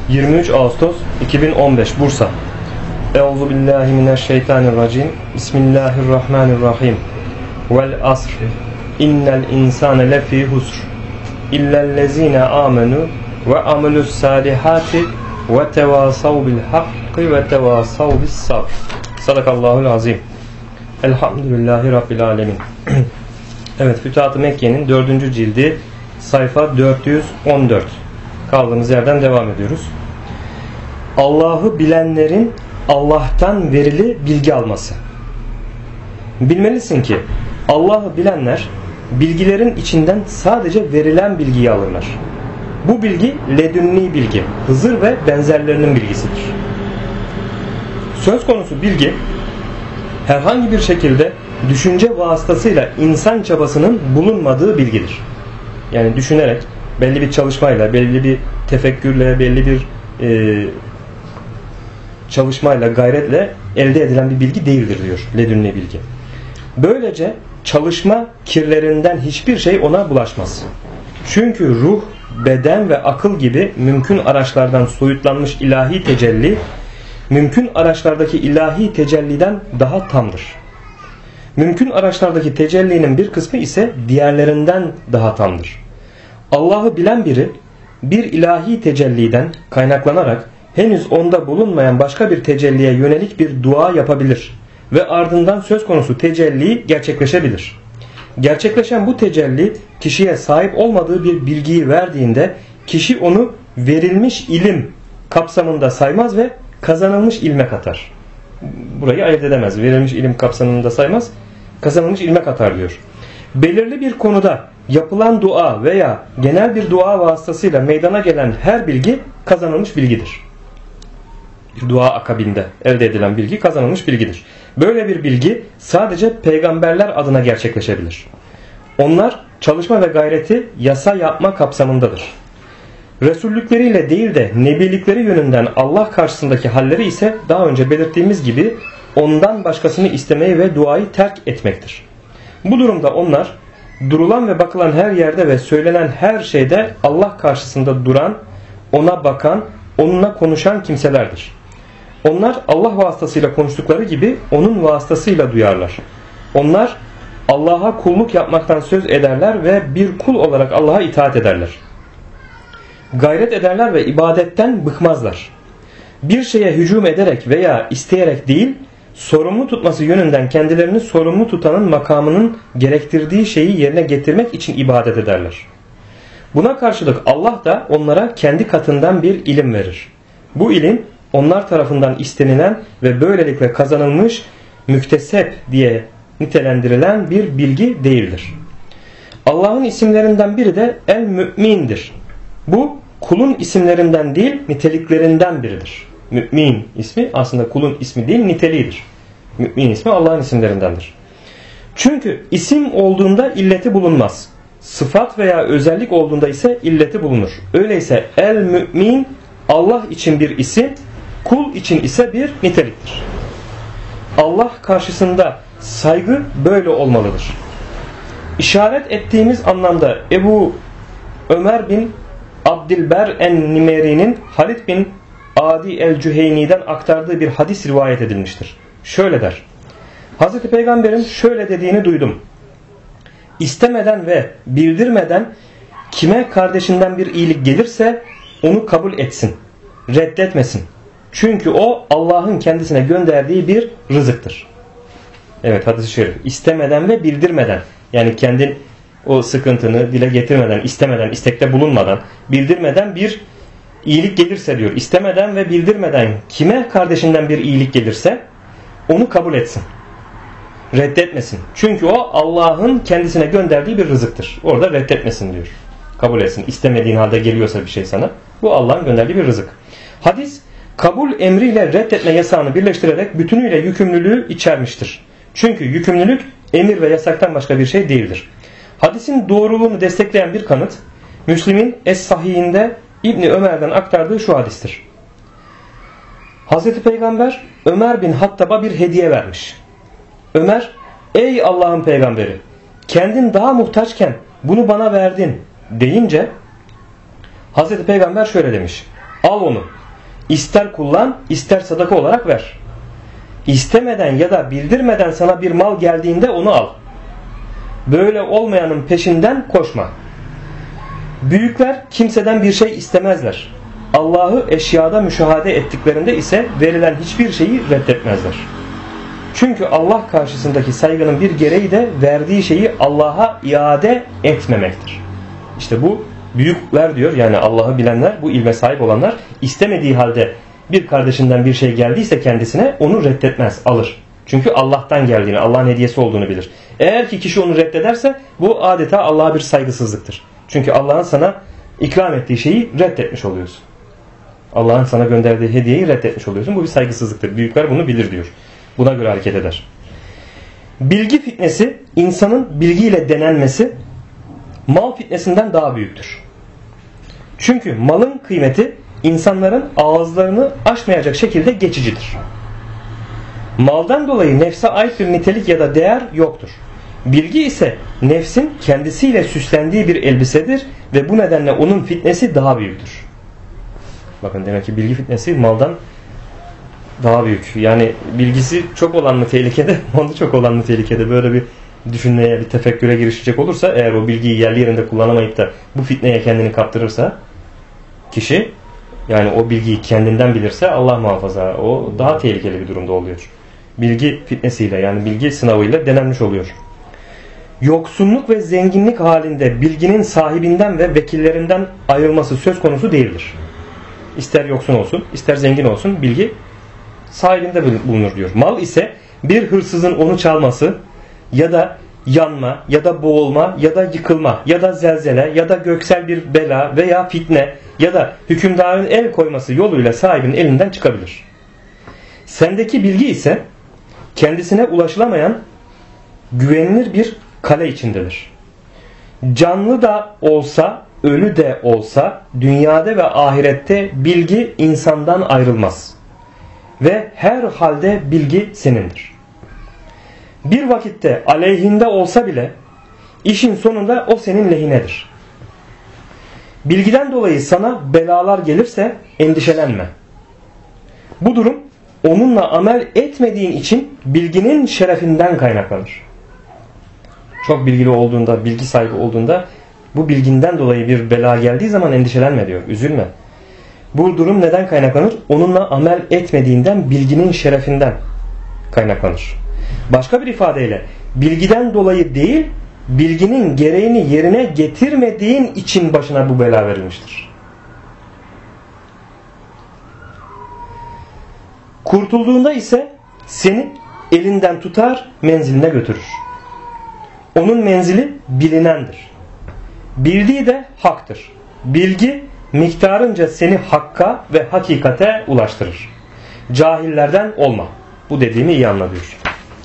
23 Ağustos 2015 Bursa. Euzubillahimineşşeytanirracim. Bismillahirrahmanirrahim. Vel asr. İnnel insane lefî husr. İllellezîne âmenû ve amelü's-sâlihâti ve tevâsav bil hakkı ve tevâsav bis sabr. Sadakallahul azim. Elhamdülillahi Rabbil alemin. Evet, Fütuhat-ı Mekke'nin 4. cildi sayfa 414. Kaldığımız yerden devam ediyoruz. Allah'ı bilenlerin Allah'tan verili bilgi alması. Bilmelisin ki Allah'ı bilenler bilgilerin içinden sadece verilen bilgiyi alırlar. Bu bilgi ledünni bilgi, Hızır ve benzerlerinin bilgisidir. Söz konusu bilgi herhangi bir şekilde düşünce vasıtasıyla insan çabasının bulunmadığı bilgidir. Yani düşünerek, belli bir çalışmayla, belli bir tefekkürle, belli bir çalışmayla, gayretle elde edilen bir bilgi değildir diyor ledünni bilgi. Böylece çalışma kirlerinden hiçbir şey ona bulaşmaz. Çünkü ruh, beden ve akıl gibi mümkün araçlardan soyutlanmış ilahi tecelli, mümkün araçlardaki ilahi tecelliden daha tamdır. Mümkün araçlardaki tecellinin bir kısmı ise diğerlerinden daha tamdır. Allah'ı bilen biri bir ilahi tecelliden kaynaklanarak henüz onda bulunmayan başka bir tecelliye yönelik bir dua yapabilir ve ardından söz konusu tecelli gerçekleşebilir. Gerçekleşen bu tecelli kişiye sahip olmadığı bir bilgiyi verdiğinde kişi onu verilmiş ilim kapsamında saymaz ve kazanılmış ilme katar. Burayı ayırt edemez. Verilmiş ilim kapsamında saymaz, kazanılmış ilme katar diyor. Belirli bir konuda yapılan dua veya genel bir dua vasıtasıyla meydana gelen her bilgi kazanılmış bilgidir. Bir dua akabinde elde edilen bilgi kazanılmış bilgidir. Böyle bir bilgi sadece peygamberler adına gerçekleşebilir. Onlar çalışma ve gayreti yasa yapma kapsamındadır. Resullükleriyle değil de nebilikleri yönünden Allah karşısındaki halleri ise daha önce belirttiğimiz gibi ondan başkasını istemeyi ve duayı terk etmektir. Bu durumda onlar durulan ve bakılan her yerde ve söylenen her şeyde Allah karşısında duran, ona bakan, onunla konuşan kimselerdir. Onlar Allah vasıtasıyla konuştukları gibi onun vasıtasıyla duyarlar. Onlar Allah'a kulluk yapmaktan söz ederler ve bir kul olarak Allah'a itaat ederler. Gayret ederler ve ibadetten bıkmazlar. Bir şeye hücum ederek veya isteyerek değil, sorumlu tutması yönünden kendilerini sorumlu tutanın makamının gerektirdiği şeyi yerine getirmek için ibadet ederler. Buna karşılık Allah da onlara kendi katından bir ilim verir. Bu ilim onlar tarafından istenilen ve böylelikle kazanılmış müktesep diye nitelendirilen bir bilgi değildir. Allah'ın isimlerinden biri de El-Mü'min'dir. Bu kulun isimlerinden değil niteliklerinden biridir. Mü'min ismi aslında kulun ismi değil niteliğidir. Mü'min ismi Allah'ın isimlerindendir. Çünkü isim olduğunda illeti bulunmaz. Sıfat veya özellik olduğunda ise illeti bulunur. Öyleyse El-Mü'min Allah için bir isim, kul için ise bir niteliktir. Allah karşısında saygı böyle olmalıdır. İşaret ettiğimiz anlamda Ebu Ömer bin Abdilber en-Nimeri'nin Halid bin Adi el-Cüheyni'den aktardığı bir hadis rivayet edilmiştir. Şöyle der. Hazreti Peygamber'in şöyle dediğini duydum. İstemeden ve bildirmeden kime kardeşinden bir iyilik gelirse onu kabul etsin, reddetmesin. Çünkü o Allah'ın kendisine gönderdiği bir rızıktır. Evet, hadis-i şerif. İstemeden ve bildirmeden, yani kendin o sıkıntını dile getirmeden, istemeden, istekte bulunmadan, bildirmeden bir iyilik gelirse diyor. İstemeden ve bildirmeden kime kardeşinden bir iyilik gelirse onu kabul etsin. Reddetmesin. Çünkü o Allah'ın kendisine gönderdiği bir rızıktır. Orada reddetmesin diyor. Kabul etsin. İstemediğin halde geliyorsa bir şey sana. Bu Allah'ın gönderdiği bir rızık. Hadis kabul emriyle reddetme yasağını birleştirerek bütünüyle yükümlülüğü içermiştir. Çünkü yükümlülük emir ve yasaktan başka bir şey değildir. Hadisin doğruluğunu destekleyen bir kanıt Müslim'in Es-Sahih'inde İbni Ömer'den aktardığı şu hadistir. Hazreti Peygamber Ömer bin Hattab'a bir hediye vermiş. Ömer, ey Allah'ın peygamberi, kendin daha muhtaçken bunu bana verdin deyince Hazreti Peygamber şöyle demiş. Al onu. İster kullan, ister sadaka olarak ver. İstemeden ya da bildirmeden sana bir mal geldiğinde onu al. Böyle olmayanın peşinden koşma. Büyükler kimseden bir şey istemezler. Allah'ı eşyada müşahede ettiklerinde ise verilen hiçbir şeyi reddetmezler. Çünkü Allah karşısındaki saygının bir gereği de verdiği şeyi Allah'a iade etmemektir. İşte bu büyükler diyor, yani Allah'ı bilenler, bu ilme sahip olanlar, istemediği halde bir kardeşinden bir şey geldiyse kendisine onu reddetmez, alır. Çünkü Allah'tan geldiğini, Allah'ın hediyesi olduğunu bilir. Eğer ki kişi onu reddederse bu adeta Allah'a bir saygısızlıktır. Çünkü Allah'ın sana ikram ettiği şeyi reddetmiş oluyorsun. Allah'ın sana gönderdiği hediyeyi reddetmiş oluyorsun. Bu bir saygısızlıktır. Büyükler bunu bilir diyor. Buna göre hareket eder. Bilgi fitnesi, insanın bilgiyle denenmesi mal fitnesinden daha büyüktür. Çünkü malın kıymeti insanların ağızlarını aşmayacak şekilde geçicidir. Maldan dolayı nefse ait bir nitelik ya da değer yoktur. Bilgi ise nefsin kendisiyle süslendiği bir elbisedir ve bu nedenle onun fitnesi daha büyüktür. Bakın, demek ki bilgi fitnesi maldan daha büyük. Yani bilgisi çok olan mı tehlikede, malı çok olan mı tehlikede? Böyle bir düşünmeye, bir tefekküre girişecek olursa, eğer o bilgiyi yerli yerinde kullanamayıp da bu fitneye kendini kaptırırsa kişi, yani o bilgiyi kendinden bilirse, Allah muhafaza, o daha tehlikeli bir durumda oluyor. Bilgi fitnesiyle, yani bilgi sınavıyla denenmiş oluyor. Yoksunluk ve zenginlik halinde bilginin sahibinden ve vekillerinden ayrılması söz konusu değildir. İster yoksun olsun, ister zengin olsun, bilgi sahibinde bulunur diyor. Mal ise bir hırsızın onu çalması ya da yanma ya da boğulma ya da yıkılma ya da zelzele ya da göksel bir bela veya fitne ya da hükümdarın el koyması yoluyla sahibinin elinden çıkabilir. Sendeki bilgi ise kendisine ulaşılamayan güvenilir bir kale içindedir. Canlı da olsa, ölü de olsa dünyada ve ahirette bilgi insandan ayrılmaz. Ve her halde bilgi senindir. Bir vakitte aleyhinde olsa bile işin sonunda o senin lehinedir. Bilgiden dolayı sana belalar gelirse endişelenme. Bu durum onunla amel etmediğin için bilginin şerefinden kaynaklanır. Çok bilgili olduğunda, bilgi sahibi olduğunda bu bilginden dolayı bir bela geldiği zaman endişelenme diyor. Üzülme. Bu durum neden kaynaklanır? Onunla amel etmediğinden, bilginin şerefinden kaynaklanır. Başka bir ifadeyle bilgiden dolayı değil, bilginin gereğini yerine getirmediğin için başına bu bela verilmiştir. Kurtulduğunda ise seni elinden tutar, menziline götürür. Onun menzili bilinendir. Bildiği de haktır. Bilgi miktarınca seni hakka ve hakikate ulaştırır. Cahillerden olma. Bu dediğimi iyi anla diyor.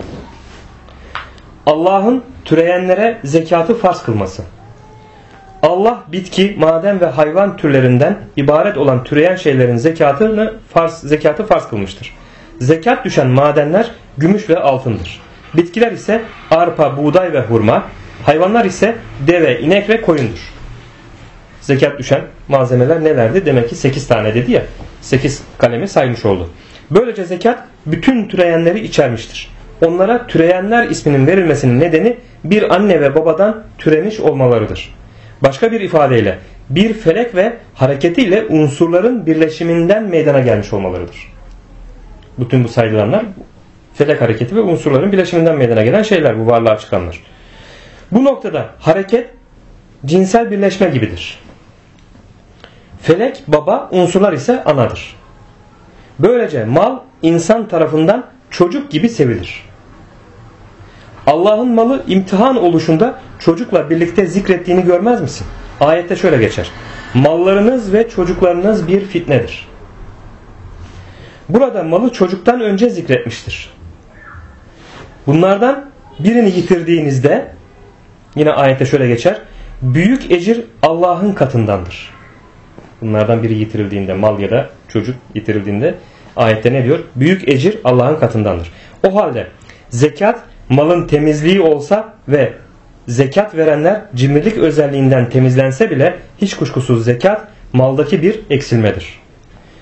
Allah'ın türeyenlere zekatı farz kılması. Allah bitki, maden ve hayvan türlerinden ibaret olan türeyen şeylerin zekatı farz kılmıştır. Zekat düşen madenler gümüş ve altındır. Bitkiler ise arpa, buğday ve hurma, hayvanlar ise deve, inek ve koyundur. Zekat düşen malzemeler nelerdi? Demek ki 8 tane dedi ya. 8 kalemi saymış oldu. Böylece zekat bütün türeyenleri içermiştir. Onlara türeyenler isminin verilmesinin nedeni bir anne ve babadan türemiş olmalarıdır. Başka bir ifadeyle bir felek ve hareketiyle unsurların birleşiminden meydana gelmiş olmalarıdır. Bütün bu sayılanlar felek hareketi ve unsurların birleşiminden meydana gelen şeyler, bu varlığa çıkanlar. Bu noktada hareket cinsel birleşme gibidir. Felek baba, unsurlar ise anadır. Böylece mal insan tarafından çocuk gibi sevilir. Allah'ın malı imtihan oluşunda çocukla birlikte zikrettiğini görmez misin? Ayette şöyle geçer. Mallarınız ve çocuklarınız bir fitnedir. Burada malı çocuktan önce zikretmiştir. Bunlardan birini yitirdiğinizde, yine ayette şöyle geçer. Büyük ecir Allah'ın katındandır. Bunlardan biri yitirildiğinde, mal ya da çocuk yitirildiğinde ayette ne diyor? Büyük ecir Allah'ın katındandır. O halde zekat malın temizliği olsa ve zekat verenler cimrilik özelliğinden temizlense bile hiç kuşkusuz zekat maldaki bir eksilmedir.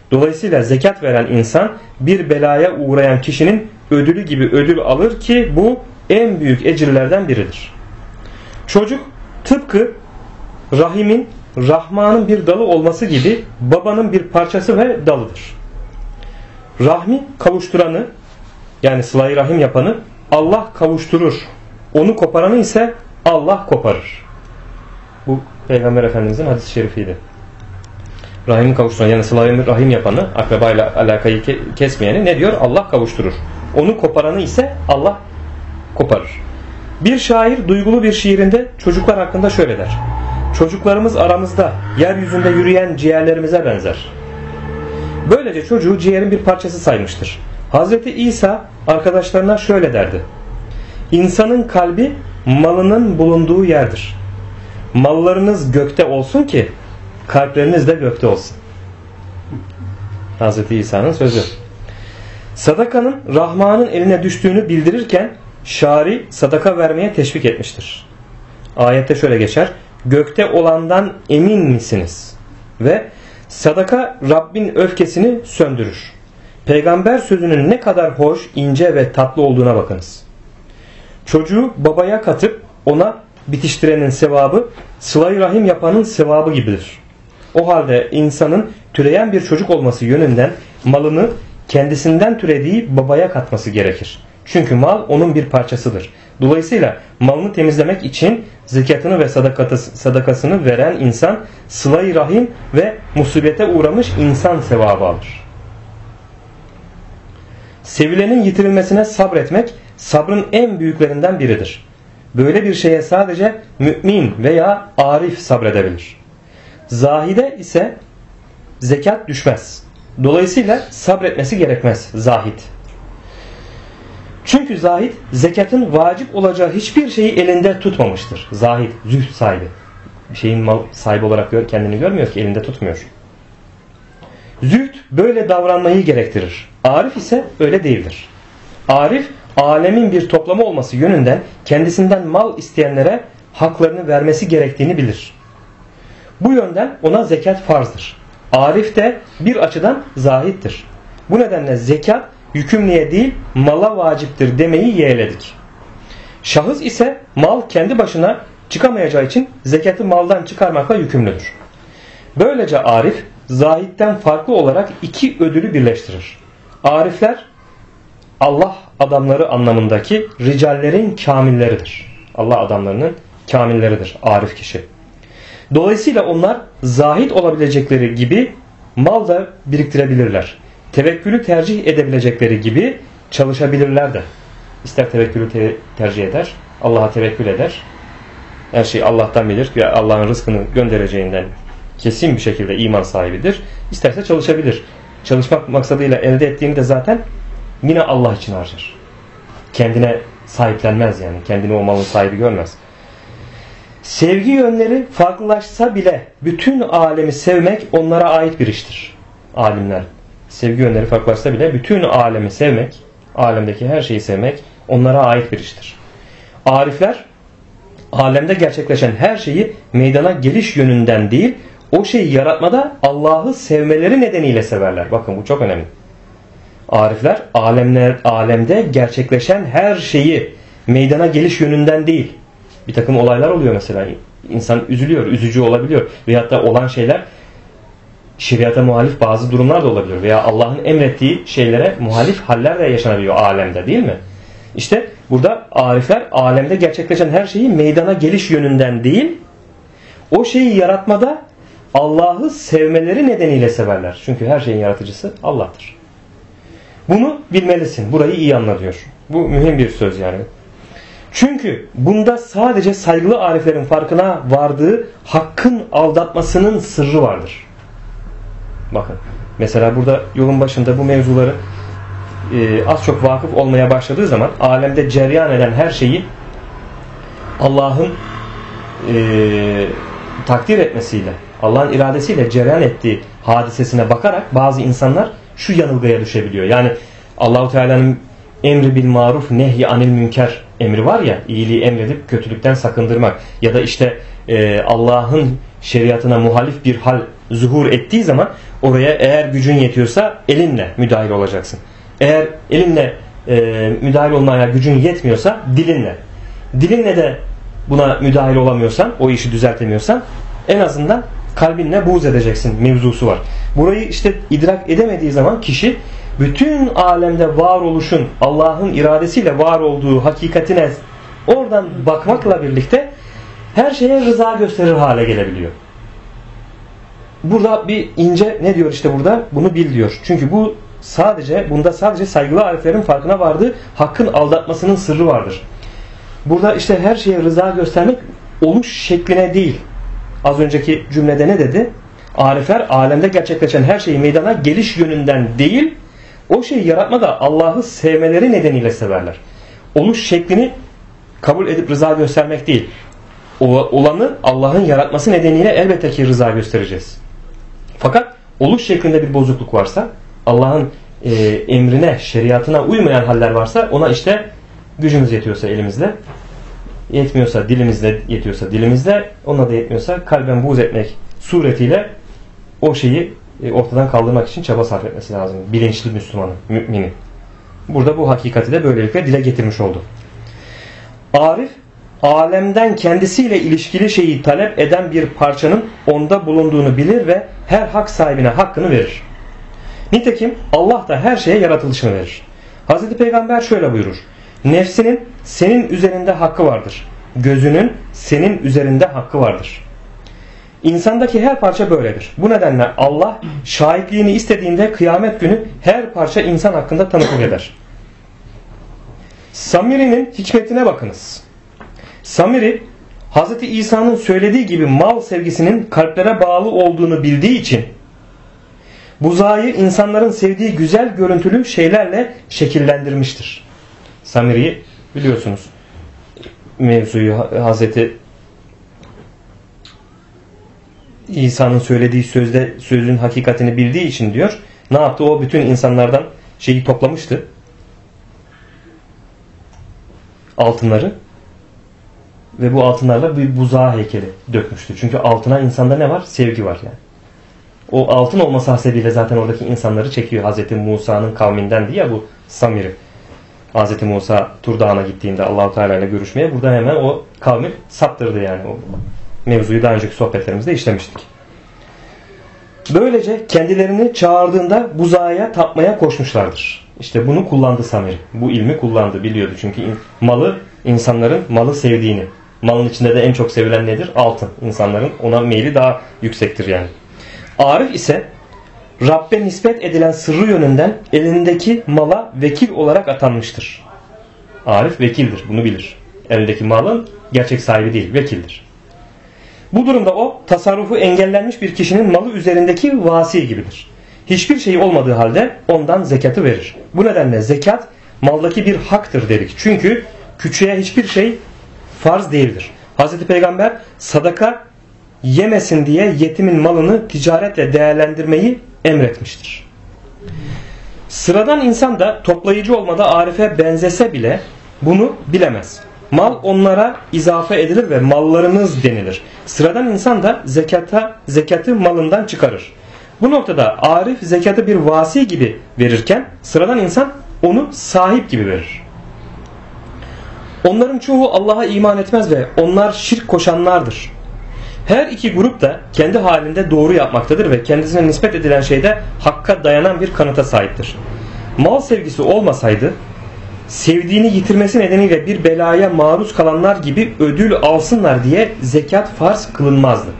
Dolayısıyla zekat veren insan bir belaya uğrayan kişinin ödülü gibi ödül alır ki bu en büyük ecirlerden biridir. Çocuk tıpkı rahimin, Rahman'ın bir dalı olması gibi babanın bir parçası ve dalıdır. Rahmi kavuşturanı, yani sıla-i rahim yapanı Allah kavuşturur. Onu koparanı ise Allah koparır. Bu Peygamber Efendimizin hadis-i şerifiydi. Rahimi kavuşturan, yani sıla-i rahim yapanı, akrabayla alakayı kesmeyeni ne diyor? Allah kavuşturur. Onu koparanı ise Allah koparır. Bir şair duygulu bir şiirinde çocuklar hakkında şöyle der: çocuklarımız aramızda, yeryüzünde yürüyen ciğerlerimize benzer. Böylece çocuğu ciğerin bir parçası saymıştır. Hazreti İsa arkadaşlarına şöyle derdi: İnsanın kalbi malının bulunduğu yerdir. Mallarınız gökte olsun ki kalpleriniz de gökte olsun. Hazreti İsa'nın sözü. Sadakanın Rahman'ın eline düştüğünü bildirirken şari sadaka vermeye teşvik etmiştir. Ayette şöyle geçer: gökte olandan emin misiniz? Ve sadaka Rabbin öfkesini söndürür. Peygamber sözünün ne kadar hoş, ince ve tatlı olduğuna bakınız. Çocuğu babaya katıp ona bitiştirenin sevabı sıla-i rahim yapanın sevabı gibidir. O halde insanın türeyen bir çocuk olması yönünden malını kendisinden türediği babaya katması gerekir. Çünkü mal onun bir parçasıdır. Dolayısıyla malını temizlemek için zekatını ve sadakasını veren insan sıla-i rahim ve musibete uğramış insan sevabı alır. Sevilenin yitirilmesine sabretmek sabrın en büyüklerinden biridir. Böyle bir şeye sadece mümin veya arif sabredebilir. Zahide ise zekat düşmez. Dolayısıyla sabretmesi gerekmez zahid. Çünkü zahid zekatın vacip olacağı hiçbir şeyi elinde tutmamıştır. Zahid, zühd sahibi. Bir şeyin mal sahibi olarak kendini görmüyor ki, elinde tutmuyor. Zühd böyle davranmayı gerektirir. Arif ise öyle değildir. Arif, alemin bir toplamı olması yönünden kendisinden mal isteyenlere haklarını vermesi gerektiğini bilir. Bu yönden ona zekat farzdır. Arif de bir açıdan zahittir. Bu nedenle zekat yükümlüye değil mala vaciptir demeyi yeğledik. Şahıs ise mal kendi başına çıkamayacağı için zekatı maldan çıkarmakla yükümlüdür. Böylece arif zahitten farklı olarak iki ödülü birleştirir. Arifler Allah adamları anlamındaki ricallerin kamilleridir. Allah adamlarının kamilleridir arif kişi. Dolayısıyla onlar zahid olabilecekleri gibi mal da biriktirebilirler. Tevekkülü tercih edebilecekleri gibi çalışabilirler de. İster tevekkülü tercih eder, Allah'a tevekkül eder. Her şeyi Allah'tan bilir ve Allah'ın rızkını göndereceğinden kesin bir şekilde iman sahibidir. İsterse çalışabilir. Çalışmak maksadıyla elde ettiğini de zaten yine Allah için harcar. Kendine sahiplenmez yani. Kendini o malın sahibi görmez. Sevgi yönleri farklılaşsa bile bütün alemi sevmek onlara ait bir iştir. Alimler. Sevgi yönleri farklılaşsa bile bütün alemi sevmek, alemdeki her şeyi sevmek onlara ait bir iştir. Arifler alemde gerçekleşen her şeyi meydana geliş yönünden değil, o şeyi yaratmada Allah'ı sevmeleri nedeniyle severler. Bakın bu çok önemli. Arifler alemde gerçekleşen her şeyi meydana geliş yönünden değil. Bir takım olaylar oluyor mesela. İnsan üzülüyor, üzücü olabiliyor. Veyahut da olan şeyler şeriata muhalif bazı durumlar da olabiliyor. Veya Allah'ın emrettiği şeylere muhalif haller de yaşanabiliyor alemde, değil mi? İşte burada arifler alemde gerçekleşen her şeyi meydana geliş yönünden değil, o şeyi yaratmada Allah'ı sevmeleri nedeniyle severler. Çünkü her şeyin yaratıcısı Allah'tır. Bunu bilmelisin. Burayı iyi anla diyor. Bu mühim bir söz yani. Çünkü bunda sadece saygılı ariflerin farkına vardığı hakkın aldatmasının sırrı vardır. Bakın. Mesela burada yolun başında bu mevzuları az çok vakıf olmaya başladığı zaman alemde cereyan eden her şeyi Allah'ın takdir etmesiyle, Allah'ın iradesiyle cereyan ettiği hadisesine bakarak bazı insanlar şu yanılgıya düşebiliyor. Yani Allahu Teala'nın emri bil maruf nehy anil münker emri var ya, iyiliği emredip kötülükten sakındırmak ya da işte Allah'ın şeriatına muhalif bir hal zuhur ettiği zaman oraya eğer gücün yetiyorsa elinle müdahil olacaksın. Eğer elinle müdahil olmaya gücün yetmiyorsa dilinle. Dilinle de buna müdahil olamıyorsan, o işi düzeltemiyorsan en azından kalbinle buğz edeceksin mevzusu var. Burayı işte idrak edemediği zaman kişi bütün alemde varoluşun Allah'ın iradesiyle var olduğu hakikatine oradan bakmakla birlikte her şeye rıza gösterir hale gelebiliyor. Burada bir ince ne diyor işte burada? Bunu bil diyor. Çünkü bunda sadece saygılı ariflerin farkına vardığı hakkın aldatmasının sırrı vardır. Burada işte her şeye rıza göstermek oluş şekline değil. Az önceki cümlede ne dedi? Arifler alemde gerçekleşen her şeyi meydana geliş yönünden değil, o şeyi yaratmada Allah'ı sevmeleri nedeniyle severler. Oluş şeklini kabul edip rıza göstermek değil. Olanı Allah'ın yaratması nedeniyle elbette ki rıza göstereceğiz. Fakat oluş şeklinde bir bozukluk varsa, Allah'ın emrine, şeriatına uymayan haller varsa ona işte gücümüz yetiyorsa elimizle, yetmiyorsa dilimizle, yetiyorsa dilimizle, ona da yetmiyorsa kalben buğz etmek suretiyle o şeyi ortadan kaldırmak için çaba sarf etmesi lazım. Bilinçli Müslümanın, müminin. Burada bu hakikati de böylelikle dile getirmiş oldu. Arif, alemden kendisiyle ilişkili şeyi talep eden bir parçanın onda bulunduğunu bilir ve her hak sahibine hakkını verir. Nitekim Allah da her şeye yaratılışını verir. Hazreti Peygamber şöyle buyurur. Nefsinin senin üzerinde hakkı vardır. Gözünün senin üzerinde hakkı vardır. İnsandaki her parça böyledir. Bu nedenle Allah şahitliğini istediğinde kıyamet günü her parça insan hakkında tanıklık eder. Samiri'nin hikmetine bakınız. Samiri, Hz. İsa'nın söylediği gibi mal sevgisinin kalplere bağlı olduğunu bildiği için buzağıyı insanların sevdiği güzel görüntülü şeylerle şekillendirmiştir. Samiri'yi biliyorsunuz. Mevzuyu Hz. İsa'nın söylediği sözün hakikatini bildiği için diyor. Ne yaptı? O bütün insanlardan şeyi toplamıştı. Altınları. Ve bu altınlarla bir buzağı heykeli dökmüştü. Çünkü altına insanda ne var? Sevgi var yani. O altın olması hasebiyle zaten oradaki insanları çekiyor. Hz. Musa'nın kavmindendi ya bu Samiri. Hz. Musa Tur Dağı'na gittiğinde Allah-u Teala ile görüşmeye burada hemen o kavmi saptırdı yani. O mevzuyu daha önceki sohbetlerimizde işlemiştik. Böylece kendilerini çağırdığında buzağa tapmaya koşmuşlardır. İşte bunu kullandı Samiri. Bu ilmi kullandı, biliyordu. Çünkü insanların malı sevdiğini. Malın içinde de en çok sevilen nedir? Altın. İnsanların ona meyli daha yüksektir yani. Arif ise Rabbe nispet edilen sırrı yönünden elindeki mala vekil olarak atanmıştır. Arif vekildir. Bunu bilir. Elindeki malın gerçek sahibi değil. Vekildir. Bu durumda o tasarrufu engellenmiş bir kişinin malı üzerindeki vasi gibidir. Hiçbir şey olmadığı halde ondan zekatı verir. Bu nedenle zekat maldaki bir haktır dedik. Çünkü küçüğe hiçbir şey farz değildir. Hazreti Peygamber sadaka yemesin diye yetimin malını ticaretle değerlendirmeyi emretmiştir. Sıradan insan da toplayıcı olmada Arif'e benzese bile bunu bilemez. Mal onlara izafe edilir ve mallarınız denilir. Sıradan insan da zekatı malından çıkarır. Bu noktada Arif zekatı bir vasi gibi verirken sıradan insan onu sahip gibi verir. Onların çoğu Allah'a iman etmez ve onlar şirk koşanlardır. Her iki grup da kendi halinde doğru yapmaktadır ve kendisine nispet edilen şeyde hakka dayanan bir kanıta sahiptir. Mal sevgisi olmasaydı sevdiğini yitirmesi nedeniyle bir belaya maruz kalanlar gibi ödül alsınlar diye zekat farz kılınmazdı.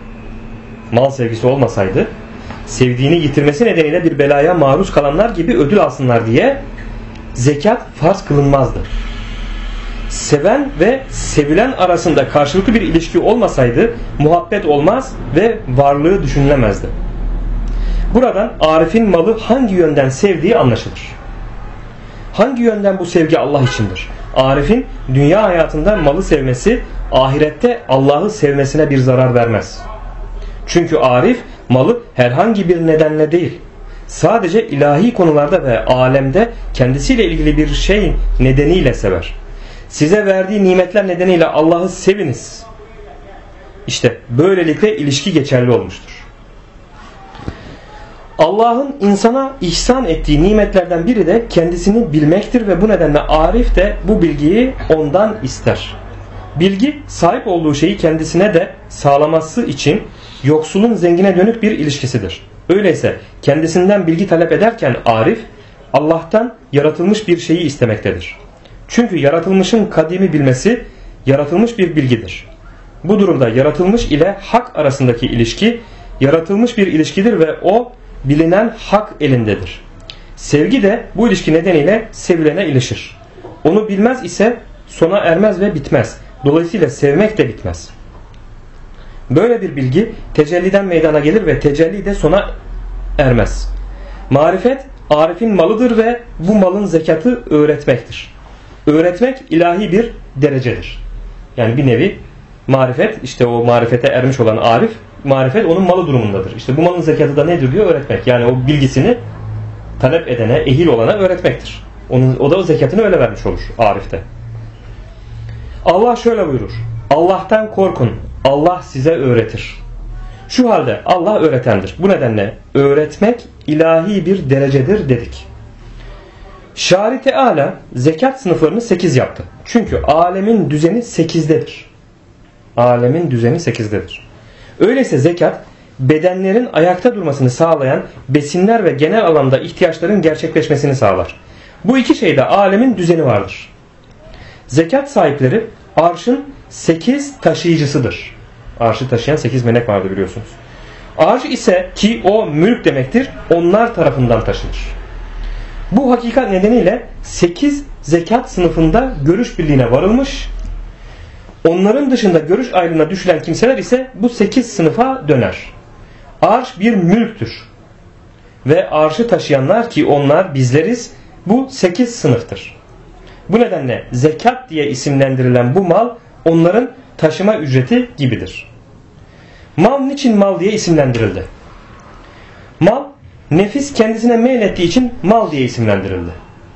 Mal sevgisi olmasaydı sevdiğini yitirmesi nedeniyle bir belaya maruz kalanlar gibi ödül alsınlar diye zekat farz kılınmazdı. Seven ve sevilen arasında karşılıklı bir ilişki olmasaydı muhabbet olmaz ve varlığı düşünülemezdi. Buradan Arif'in malı hangi yönden sevdiği anlaşılır. Hangi yönden bu sevgi Allah içindir? Arif'in dünya hayatında malı sevmesi ahirette Allah'ı sevmesine bir zarar vermez. Çünkü Arif malı herhangi bir nedenle değil, sadece ilahi konularda ve alemde kendisiyle ilgili bir şey nedeniyle sever. Size verdiği nimetler nedeniyle Allah'ı seviniz. İşte böylelikle ilişki geçerli olmuştur. Allah'ın insana ihsan ettiği nimetlerden biri de kendisini bilmektir ve bu nedenle arif de bu bilgiyi ondan ister. Bilgi sahip olduğu şeyi kendisine de sağlaması için yoksulun zengine dönük bir ilişkisidir. Öyleyse kendisinden bilgi talep ederken arif Allah'tan yaratılmış bir şeyi istemektedir. Çünkü yaratılmışın kadimi bilmesi yaratılmış bir bilgidir. Bu durumda yaratılmış ile hak arasındaki ilişki yaratılmış bir ilişkidir ve o bilinen hak elindedir. Sevgi de bu ilişki nedeniyle sevilene ilişir. Onu bilmez ise sona ermez ve bitmez. Dolayısıyla sevmek de bitmez. Böyle bir bilgi tecelliden meydana gelir ve tecelli de sona ermez. Marifet arifin malıdır ve bu malın zekatı öğretmektir. Öğretmek ilahi bir derecedir. Yani bir nevi marifet, işte o marifete ermiş olan arif, marifet onun malı durumundadır. İşte bu malın zekatı da nedir diyor, öğretmek. Yani o bilgisini talep edene, ehil olana öğretmektir. O da o zekatını öyle vermiş olur arifte. Allah şöyle buyurur: Allah'tan korkun, Allah size öğretir. Şu halde Allah öğretendir. Bu nedenle öğretmek ilahi bir derecedir dedik. Şari Teala zekat sınıflarını 8 yaptı. Çünkü alemin düzeni 8'dedir. Alemin düzeni 8'dedir. Öyleyse zekat bedenlerin ayakta durmasını sağlayan besinler ve genel alanda ihtiyaçların gerçekleşmesini sağlar. Bu iki şeyde alemin düzeni vardır. Zekat sahipleri arşın 8 taşıyıcısıdır. Arşı taşıyan 8 melek vardı biliyorsunuz. Arş ise ki o mülk demektir, onlar tarafından taşınır. Bu hakikat nedeniyle 8 zekat sınıfında görüş birliğine varılmış. Onların dışında görüş ayrılığına düşülen kimseler ise bu 8 sınıfa döner. Arş bir mülktür. Ve arşı taşıyanlar ki onlar bizleriz, bu 8 sınıftır. Bu nedenle zekat diye isimlendirilen bu mal onların taşıma ücreti gibidir. Mal niçin mal diye isimlendirildi? Mal nefis kendisine meylettiği için mal diye isimlendirildi.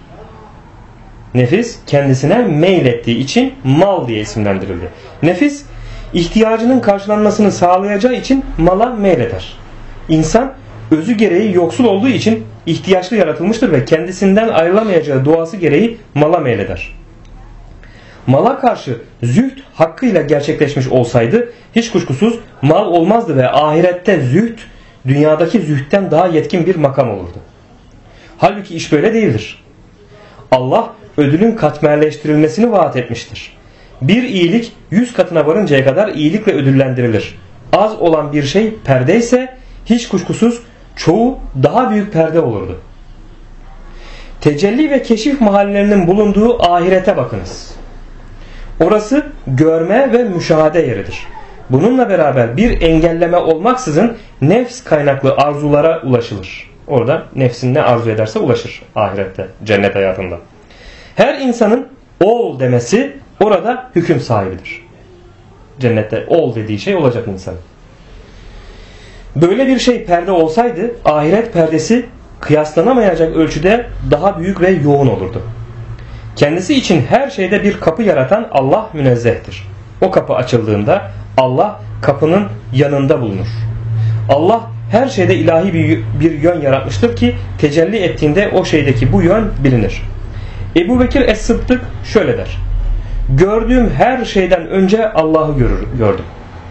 Nefis kendisine meylettiği için mal diye isimlendirildi. Nefis ihtiyacının karşılanmasını sağlayacağı için mala meyleder. İnsan özü gereği yoksul olduğu için ihtiyaçlı yaratılmıştır ve kendisinden ayrılamayacağı doğası gereği mala meyleder. Mala karşı zühd hakkıyla gerçekleşmiş olsaydı hiç kuşkusuz mal olmazdı ve ahirette zühd dünyadaki zühdten daha yetkin bir makam olurdu. Halbuki iş böyle değildir. Allah ödülün katmerleştirilmesini vaat etmiştir. Bir iyilik 100 katına varıncaya kadar iyilikle ödüllendirilir. Az olan bir şey perde ise hiç kuşkusuz çoğu daha büyük perde olurdu. Tecelli ve keşif mahallelerinin bulunduğu ahirete bakınız. Orası görme ve müşahede yeridir. Bununla beraber bir engelleme olmaksızın nefs kaynaklı arzulara ulaşılır. Orada nefsin ne arzu ederse ulaşır ahirette, cennet hayatında. Her insanın ol demesi orada hüküm sahibidir. Cennette ol dediği şey olacak insan. Böyle bir şey perde olsaydı ahiret perdesi kıyaslanamayacak ölçüde daha büyük ve yoğun olurdu. Kendisi için her şeyde bir kapı yaratan Allah münezzehtir. O kapı açıldığında Allah kapının yanında bulunur. Allah her şeyde ilahi bir yön yaratmıştır ki tecelli ettiğinde o şeydeki bu yön bilinir. Ebu Bekir Es-Sıddık şöyle der: gördüğüm her şeyden önce Allah'ı gördüm.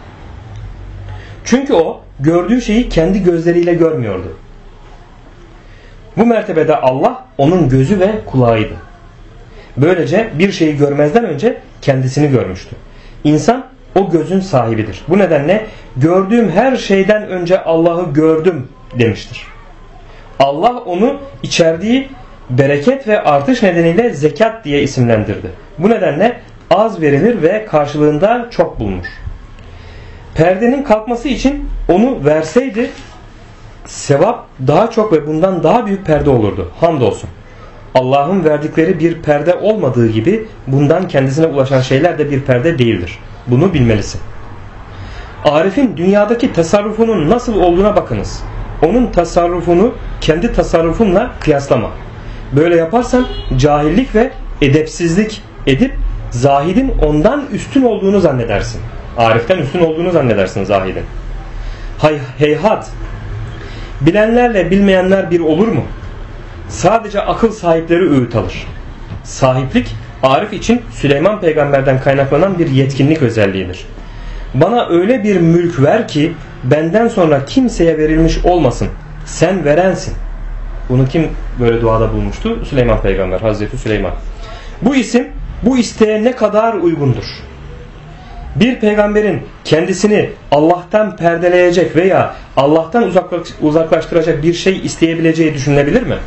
Çünkü o gördüğü şeyi kendi gözleriyle görmüyordu. Bu mertebede Allah onun gözü ve kulağıydı. Böylece bir şeyi görmezden önce kendisini görmüştü. İnsan o gözün sahibidir. Bu nedenle gördüğüm her şeyden önce Allah'ı gördüm demiştir. Allah onu içerdiği bereket ve artış nedeniyle zekat diye isimlendirdi. Bu nedenle az verilir ve karşılığında çok bulunur. Perdenin kalkması için onu verseydi sevap daha çok ve bundan daha büyük perde olurdu. Hamdolsun. Allah'ın verdikleri bir perde olmadığı gibi bundan kendisine ulaşan şeyler de bir perde değildir. Bunu bilmelisin. Arif'in dünyadaki tasarrufunun nasıl olduğuna bakınız. Onun tasarrufunu kendi tasarrufunla kıyaslama. Böyle yaparsan cahillik ve edepsizlik edip zahidin ondan üstün olduğunu zannedersin. Arif'ten üstün olduğunu zannedersin zahidin. Heyhat! Bilenlerle bilmeyenler bir olur mu? Sadece akıl sahipleri öğüt alır. Sahiplik, Arif için Süleyman peygamberden kaynaklanan bir yetkinlik özelliğidir. Bana öyle bir mülk ver ki benden sonra kimseye verilmiş olmasın. Sen verensin. Bunu kim böyle duada bulmuştu? Süleyman peygamber, Hazreti Süleyman. Bu isim bu isteğe ne kadar uygundur? Bir peygamberin kendisini Allah'tan perdeleyecek veya Allah'tan uzaklaştıracak bir şey isteyebileceği düşünülebilir mi?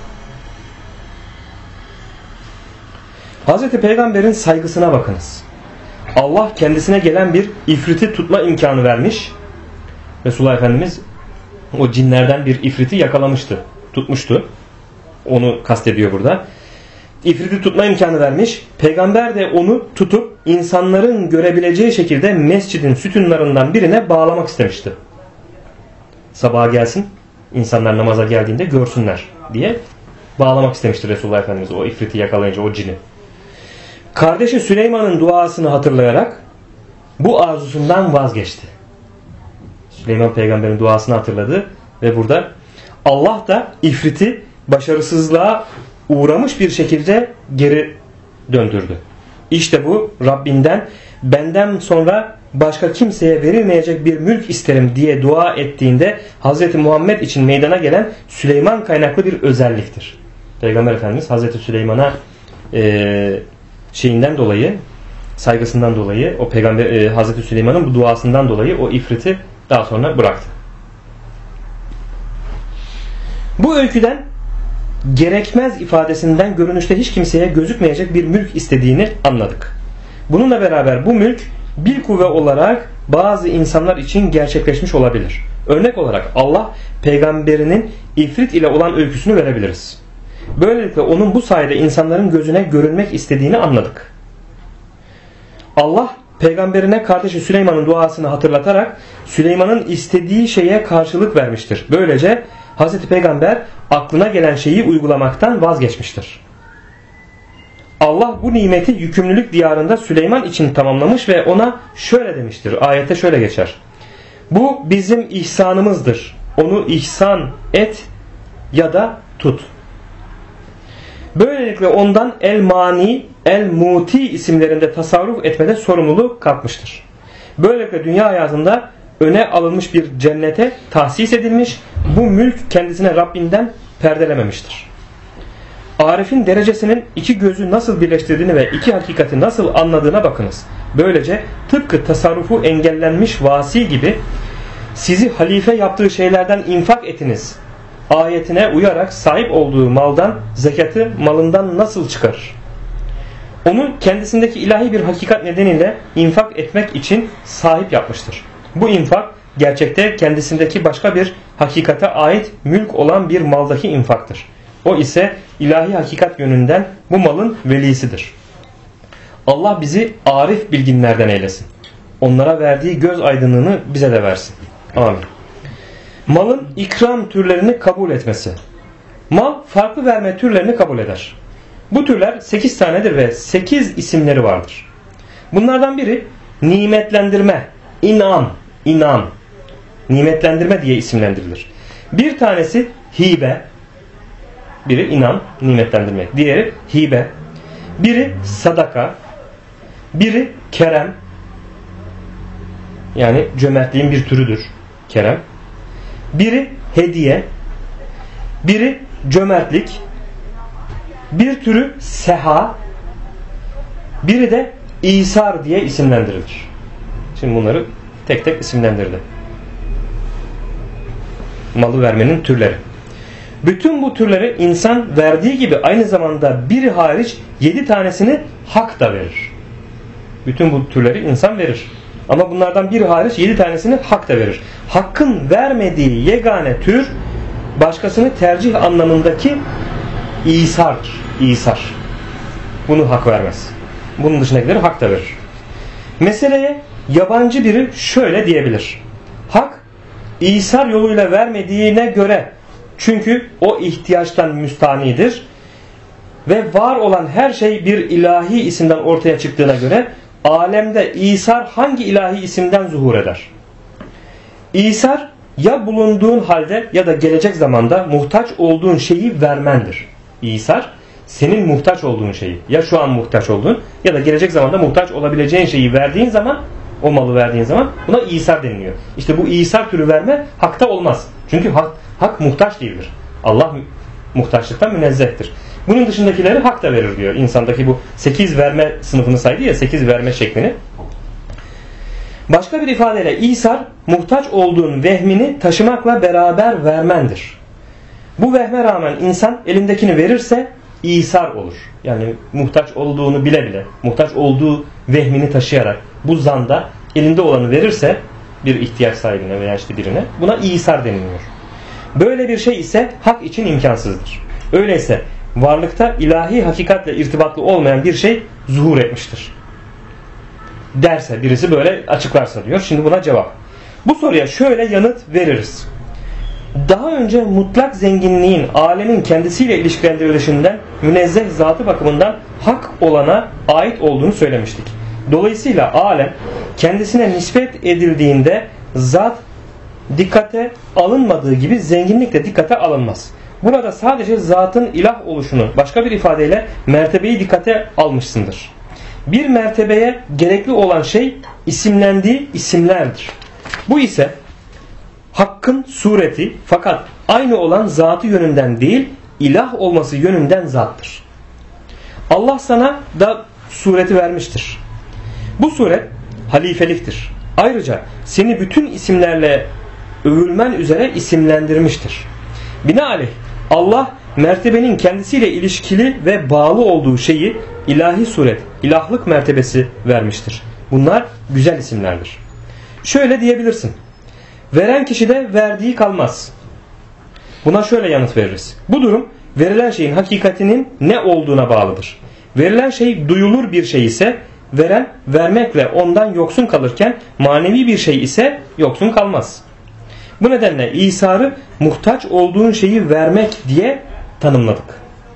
Hazreti Peygamber'in saygısına bakınız. Allah kendisine gelen bir ifriti tutma imkanı vermiş. Resulullah Efendimiz o cinlerden bir ifriti yakalamıştı, tutmuştu. Onu kastediyor burada. İfriti tutma imkanı vermiş. Peygamber de onu tutup insanların görebileceği şekilde mescidin sütunlarından birine bağlamak istemişti. Sabaha gelsin, insanlar namaza geldiğinde görsünler diye bağlamak istemişti Resulullah Efendimiz o ifriti yakalayınca, o cini. Kardeşi Süleyman'ın duasını hatırlayarak bu arzusundan vazgeçti. Süleyman peygamberin duasını hatırladı ve burada Allah da ifriti başarısızlığa uğramış bir şekilde geri döndürdü. İşte bu Rabbinden benden sonra başka kimseye verilmeyecek bir mülk isterim diye dua ettiğinde Hz. Muhammed için meydana gelen Süleyman kaynaklı bir özelliktir. Peygamber Efendimiz Hz. Süleyman'a şeyinden dolayı, saygısından dolayı, o peygamber Hazreti Süleyman'ın bu duasından dolayı o ifriti daha sonra bıraktı. Bu öyküden gerekmez ifadesinden görünüşte hiç kimseye gözükmeyecek bir mülk istediğini anladık. Bununla beraber bu mülk bilkuvve olarak bazı insanlar için gerçekleşmiş olabilir. Örnek olarak Allah peygamberinin ifrit ile olan öyküsünü verebiliriz. Böylelikle onun bu sayede insanların gözüne görünmek istediğini anladık. Allah peygamberine kardeşi Süleyman'ın duasını hatırlatarak Süleyman'ın istediği şeye karşılık vermiştir. Böylece Hazreti Peygamber aklına gelen şeyi uygulamaktan vazgeçmiştir. Allah bu nimeti yükümlülük diyarında Süleyman için tamamlamış ve ona şöyle demiştir. Ayette şöyle geçer. Bu bizim ihsanımızdır. Onu ihsan et ya da tut. Böylelikle ondan el-mani, el-muti isimlerinde tasarruf etmede sorumluluk kalkmıştır. Böylelikle dünya hayatında öne alınmış bir cennete tahsis edilmiş, bu mülk kendisine Rabbinden perdelememiştir. Arif'in derecesinin iki gözü nasıl birleştirdiğini ve iki hakikati nasıl anladığına bakınız. Böylece tıpkı tasarrufu engellenmiş vasi gibi sizi halife yaptığı şeylerden infak etiniz ayetine uyarak sahip olduğu maldan zekatı malından nasıl çıkarır? Onu kendisindeki ilahi bir hakikat nedeniyle infak etmek için sahip yapmıştır. Bu infak gerçekte kendisindeki başka bir hakikate ait mülk olan bir maldaki infaktır. O ise ilahi hakikat yönünden bu malın velisidir. Allah bizi arif bilginlerden eylesin. Onlara verdiği göz aydınlığını bize de versin. Amin. Malın ikram türlerini kabul etmesi. Mal farklı verme türlerini kabul eder. Bu türler 8 tanedir ve 8 isimleri vardır. Bunlardan biri nimetlendirme, inan, nimetlendirme diye isimlendirilir. Bir tanesi hibe, biri inan, nimetlendirmek, diğeri hibe, biri sadaka, biri kerem, yani cömertliğin bir türüdür kerem, biri hediye, biri cömertlik, bir türü seha, biri de İsar diye isimlendirilir. Şimdi bunları tek tek isimlendirdi. Malı vermenin türleri. Bütün bu türleri insan verdiği gibi aynı zamanda biri hariç 7 tanesini hak da verir. Bütün bu türleri insan verir. Ama bunlardan biri hariç 7 tanesini hak da verir. Hakkın vermediği yegane tür başkasını tercih anlamındaki İsar'dır. İsar. Bunu hak vermez. Bunun dışındakileri hak da verir. Meseleye yabancı biri şöyle diyebilir. Hak İsar yoluyla vermediğine göre, çünkü o ihtiyaçtan müstanidir ve var olan her şey bir ilahi isimden ortaya çıktığına göre alemde İsar hangi ilahi isimden zuhur eder? İsar ya bulunduğun halde ya da gelecek zamanda muhtaç olduğun şeyi vermendir. İsar, senin muhtaç olduğun şeyi, ya şu an muhtaç olduğun ya da gelecek zamanda muhtaç olabileceğin şeyi verdiğin zaman, o malı verdiğin zaman buna isar deniliyor. İşte bu isar türü verme hakta olmaz. Çünkü hak muhtaç değildir. Allah muhtaçlıktan münezzehtir. Bunun dışındakileri hak da verir diyor. İnsandaki bu 8 verme sınıfını saydı ya, 8 verme şeklini. Başka bir ifadeyle isar, muhtaç olduğun vehmini taşımakla beraber vermendir. Bu vehme rağmen insan elindekini verirse isar olur. Yani muhtaç olduğunu bile bile, muhtaç olduğu vehmini taşıyarak bu zanda elinde olanı verirse bir ihtiyaç sahibine veya işte birine, buna isar deniliyor. Böyle bir şey ise hak için imkansızdır. Öyleyse varlıkta ilahi hakikatle irtibatlı olmayan bir şey zuhur etmiştir derse, birisi böyle açıklarsa diyor. Şimdi buna cevap. Bu soruya şöyle yanıt veririz. Daha önce mutlak zenginliğin alemin kendisiyle ilişkilendirilişinden münezzeh zatı bakımından hak olana ait olduğunu söylemiştik. Dolayısıyla alem kendisine nispet edildiğinde zat dikkate alınmadığı gibi zenginlik de dikkate alınmaz. Burada sadece zatın ilah oluşunu, başka bir ifadeyle mertebeyi dikkate almışsındır. Bir mertebeye gerekli olan şey isimlendiği isimlerdir. Bu ise hakkın sureti, fakat aynı olan zatı yönünden değil, ilah olması yönünden zattır. Allah sana da sureti vermiştir. Bu suret halifeliktir. Ayrıca seni bütün isimlerle övülmen üzere isimlendirmiştir. Binaenaleyh Allah mertebenin kendisiyle ilişkili ve bağlı olduğu şeyi ilahi suret, ilahlık mertebesi vermiştir. Bunlar güzel isimlerdir. Şöyle diyebilirsin. Veren kişide verdiği kalmaz. Buna şöyle yanıt veririz. Bu durum verilen şeyin hakikatinin ne olduğuna bağlıdır. Verilen şey duyulur bir şey ise veren vermekle ondan yoksun kalırken, manevi bir şey ise yoksun kalmaz. Bu nedenle İsa'rı muhtaç olduğun şeyi vermek diye tanımladık.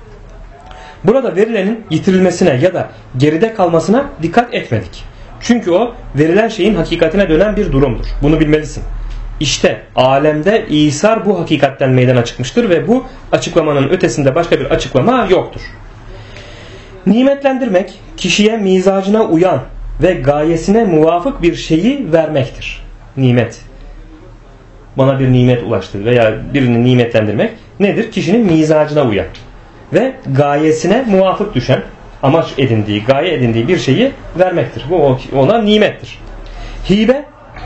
Burada verilenin yitirilmesine ya da geride kalmasına dikkat etmedik. Çünkü o verilen şeyin hakikatine dönen bir durumdur. Bunu bilmelisin. İşte alemde İsa'r bu hakikatten meydana çıkmıştır ve bu açıklamanın ötesinde başka bir açıklama yoktur. Nimetlendirmek kişiye mizacına uyan ve gayesine muvafık bir şeyi vermektir. Nimet. Bana bir nimet ulaştı veya birini nimetlendirmek nedir? Kişinin mizacına uyan ve gayesine muvafık düşen, amaç edindiği, gaye edindiği bir şeyi vermektir. Bu ona nimettir. Hibe,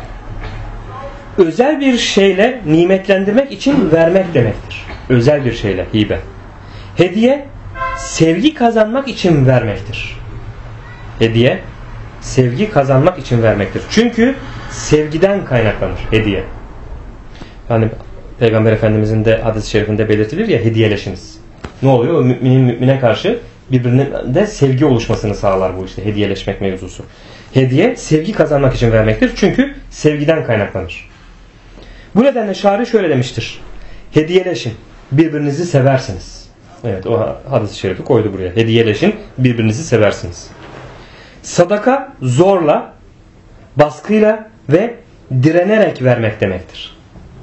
özel bir şeyle nimetlendirmek için vermek demektir. Özel bir şeyle hibe. Hediye, sevgi kazanmak için vermektir. Hediye, sevgi kazanmak için vermektir. Çünkü sevgiden kaynaklanır hediye. Hani Peygamber Efendimizin de hadis-i şerifinde belirtilir ya, hediyeleşiniz. Ne oluyor? O müminin mümine karşı birbirinde sevgi oluşmasını sağlar bu işte hediyeleşmek mevzusu. Hediye sevgi kazanmak için vermektir. Çünkü sevgiden kaynaklanır. Bu nedenle şairi şöyle demiştir. Hediyeleşin, birbirinizi seversiniz. Evet, o hadis-i şerifi koydu buraya. Hediyeleşin, birbirinizi seversiniz. Sadaka zorla, baskıyla ve direnerek vermek demektir.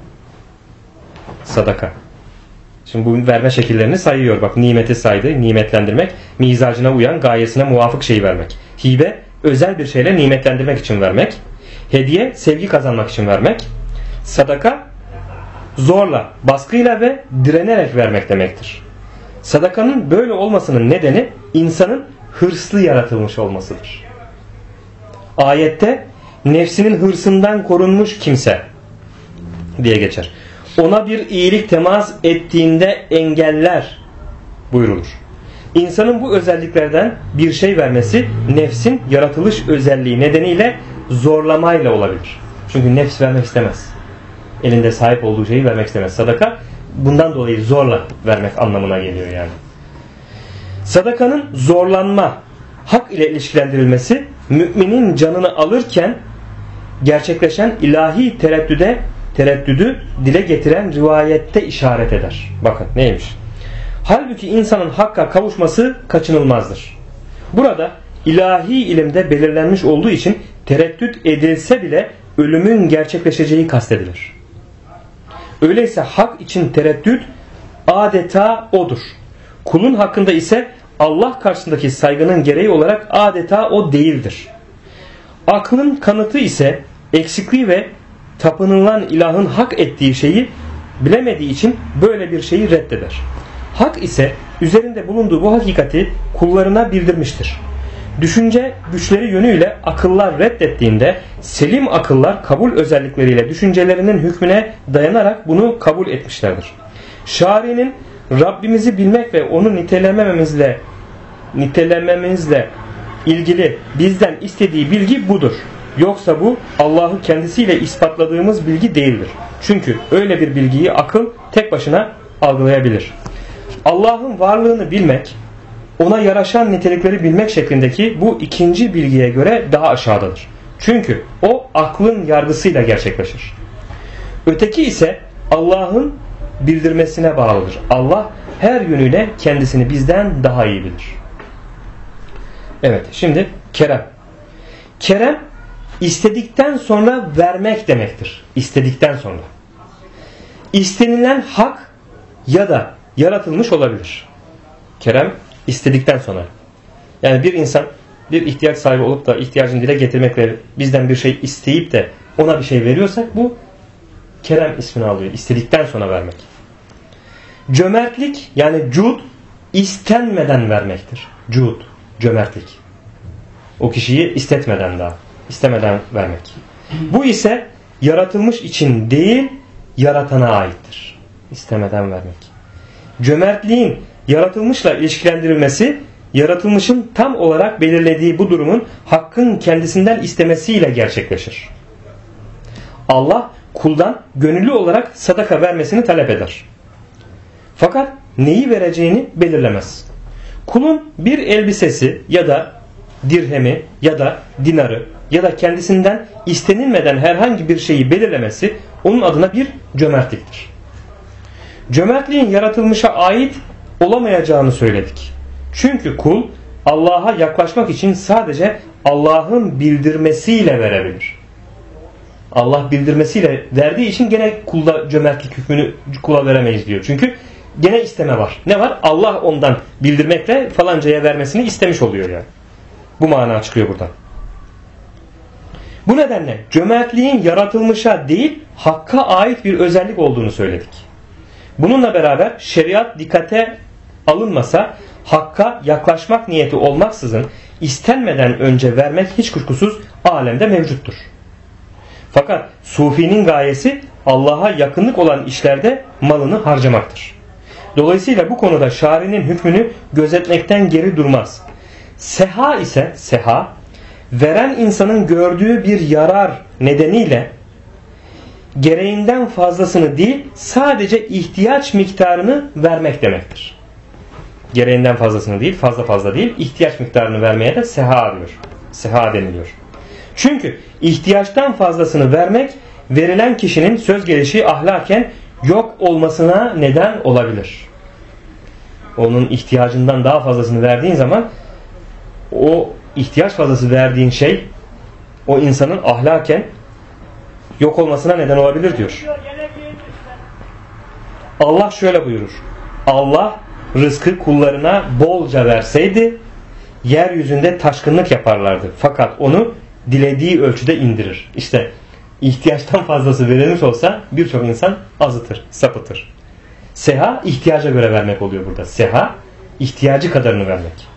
Sadaka. Şimdi bu verme şekillerini sayıyor. Bak, nimeti saydı. Nimetlendirmek, mizacına uyan, gayesine muvafık şeyi vermek. Hibe, özel bir şeyle nimetlendirmek için vermek. Hediye, sevgi kazanmak için vermek. Sadaka, zorla, baskıyla ve direnerek vermek demektir. Sadakanın böyle olmasının nedeni insanın hırslı yaratılmış olmasıdır. Ayette nefsinin hırsından korunmuş kimse diye geçer. Ona bir iyilik temas ettiğinde engeller buyrulur. İnsanın bu özelliklerden bir şey vermesi nefsin yaratılış özelliği nedeniyle zorlamayla olabilir. Çünkü nefs vermek istemez. Elinde sahip olduğu şeyi vermek istemez. Sadaka bundan dolayı zorla vermek anlamına geliyor yani. Sadakanın zorlanma, hak ile ilişkilendirilmesi müminin canını alırken gerçekleşen ilahi tereddüdü dile getiren rivayette işaret eder. Bakın neymiş? Halbuki insanın hakka kavuşması kaçınılmazdır. Burada ilahi ilimde belirlenmiş olduğu için tereddüt edilse bile ölümün gerçekleşeceği kastedilir. Öyleyse hak için tereddüt adeta odur. Kulun hakkında ise Allah karşısındaki saygının gereği olarak adeta o değildir. Aklın kanıtı ise eksikliği ve tapınılan ilahın hak ettiği şeyi bilemediği için böyle bir şeyi reddeder. Hak ise üzerinde bulunduğu bu hakikati kullarına bildirmiştir. Düşünce güçleri yönüyle akıllar reddettiğinde selim akıllar kabul özellikleriyle düşüncelerinin hükmüne dayanarak bunu kabul etmişlerdir. Şari'nin Rabbimizi bilmek ve onu nitelememizle ilgili bizden istediği bilgi budur. Yoksa bu Allah'ı kendisiyle ispatladığımız bilgi değildir. Çünkü öyle bir bilgiyi akıl tek başına algılayabilir. Allah'ın varlığını bilmek, ona yaraşan nitelikleri bilmek şeklindeki bu ikinci bilgiye göre daha aşağıdadır. Çünkü o aklın yargısıyla gerçekleşir. Öteki ise Allah'ın bildirmesine bağlıdır. Allah her yönüyle kendisini bizden daha iyi bilir. Evet, şimdi kerem. Kerem istedikten sonra vermek demektir. İstedikten sonra. İstenilen hak ya da yaratılmış olabilir. Kerem istedikten sonra. Yani bir insan bir ihtiyaç sahibi olup da ihtiyacını dile getirmekle bizden bir şey isteyip de ona bir şey veriyorsak bu kerem ismini alıyor. İstedikten sonra vermek. Cömertlik yani cud istenmeden vermektir. Cud, cömertlik. O kişiyi istemeden vermek. Bu ise yaratılmış için değil, yaratana aittir. İstemeden vermek. Cömertliğin yaratılmışla ilişkilendirilmesi, yaratılmışın tam olarak belirlediği bu durumun hakkın kendisinden istemesiyle gerçekleşir. Allah kuldan gönüllü olarak sadaka vermesini talep eder. Fakat neyi vereceğini belirlemez. Kulun bir elbisesi ya da dirhemi ya da dinarı ya da kendisinden istenilmeden herhangi bir şeyi belirlemesi onun adına bir cömertliktir. Cömertliğin yaratılmışa ait olamayacağını söyledik. Çünkü kul Allah'a yaklaşmak için sadece Allah'ın bildirmesiyle verebilir. Allah bildirmesiyle verdiği için gene kulda cömertlik hükmünü kula veremeyiz diyor. Çünkü gene isteme var. Ne var? Allah ondan bildirmekle falancaya vermesini istemiş oluyor yani. Bu mana çıkıyor buradan. Bu nedenle cömertliğin yaratılmışa değil hakka ait bir özellik olduğunu söyledik. Bununla beraber şeriat dikkate alınmasa hakka yaklaşmak niyeti olmaksızın istenmeden önce vermek hiç kuşkusuz alemde mevcuttur. Fakat sufinin gayesi Allah'a yakınlık olan işlerde malını harcamaktır. Dolayısıyla bu konuda şari'nin hükmünü gözetmekten geri durmaz. Seha ise veren insanın gördüğü bir yarar nedeniyle gereğinden fazlasını değil sadece ihtiyaç miktarını vermek demektir. Gereğinden fazlasını değil, fazla değil, ihtiyaç miktarını vermeye de seha diyor. Seha deniliyor. Çünkü ihtiyaçtan fazlasını vermek verilen kişinin söz gelişi ahlaken yok olmasına neden olabilir. Onun ihtiyacından daha fazlasını verdiğin zaman o ihtiyaç fazlası verdiğin şey o insanın ahlaken yok olmasına neden olabilir diyor. Allah şöyle buyurur. Allah rızkı kullarına bolca verseydi yeryüzünde taşkınlık yaparlardı. Fakat onu dilediği ölçüde indirir. İşte ihtiyaçtan fazlası verilmiş olsa birçok insan azıtır, sapıtır. Seha ihtiyaca göre vermek oluyor burada. Seha ihtiyacı kadarını vermek.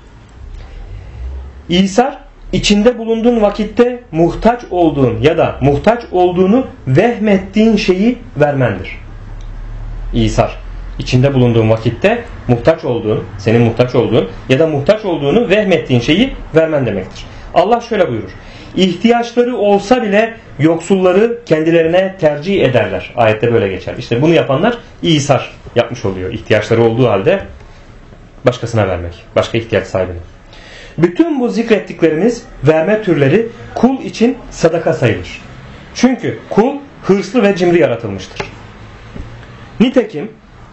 İsar içinde bulunduğun vakitte muhtaç olduğun ya da muhtaç olduğunu vehmettiğin şeyi vermendir. İsar içinde bulunduğun vakitte muhtaç olduğun, senin muhtaç olduğun ya da muhtaç olduğunu vehmettiğin şeyi vermen demektir. Allah şöyle buyurur. İhtiyaçları olsa bile yoksulları kendilerine tercih ederler. Ayette böyle geçer. İşte bunu yapanlar İsar yapmış oluyor. İhtiyaçları olduğu halde başkasına vermek. Başka ihtiyaç sahibine. Bütün bu zikrettiklerimiz verme türleri kul için sadaka sayılır. Çünkü kul hırslı ve cimri yaratılmıştır. Nitekim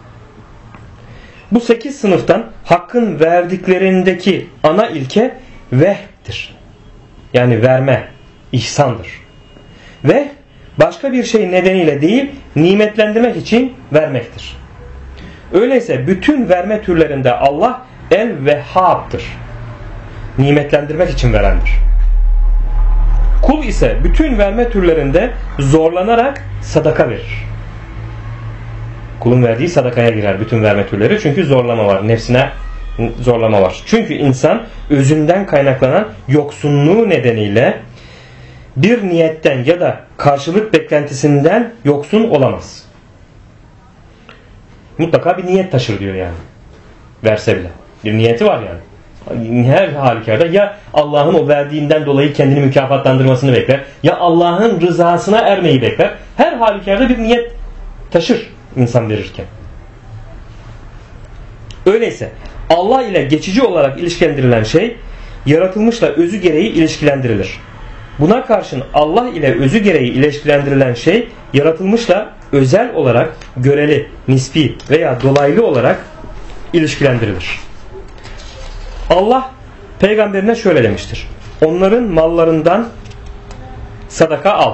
bu 8 sınıftan hakkın verdiklerindeki ana ilke vehb'tir. Yani verme, ihsandır. Ve başka bir şey nedeniyle değil, nimetlendirmek için vermektir. Öyleyse bütün verme türlerinde Allah el-Vehhab'dır. Nimetlendirmek için verendir. Kul ise bütün verme türlerinde zorlanarak sadaka verir. Kulun verdiği sadakaya girer bütün verme türleri. Çünkü zorlama var. Nefsine zorlama var. Çünkü insan özünden kaynaklanan yoksunluğu nedeniyle bir niyetten ya da karşılık beklentisinden yoksun olamaz. Mutlaka bir niyet taşır diyor yani. Verse bile. Bir niyeti var yani. Her halükarda ya Allah'ın o verdiğinden dolayı kendini mükafatlandırmasını bekler, ya Allah'ın rızasına ermeyi bekler. Her halükarda bir niyet taşır insan verirken. Öyleyse Allah ile geçici olarak ilişkilendirilen şey yaratılmışla özü gereği ilişkilendirilir. Buna karşın Allah ile özü gereği ilişkilendirilen şey yaratılmışla özel olarak göreli, nispi veya dolaylı olarak ilişkilendirilir. Allah peygamberine şöyle demiştir: onların mallarından sadaka al.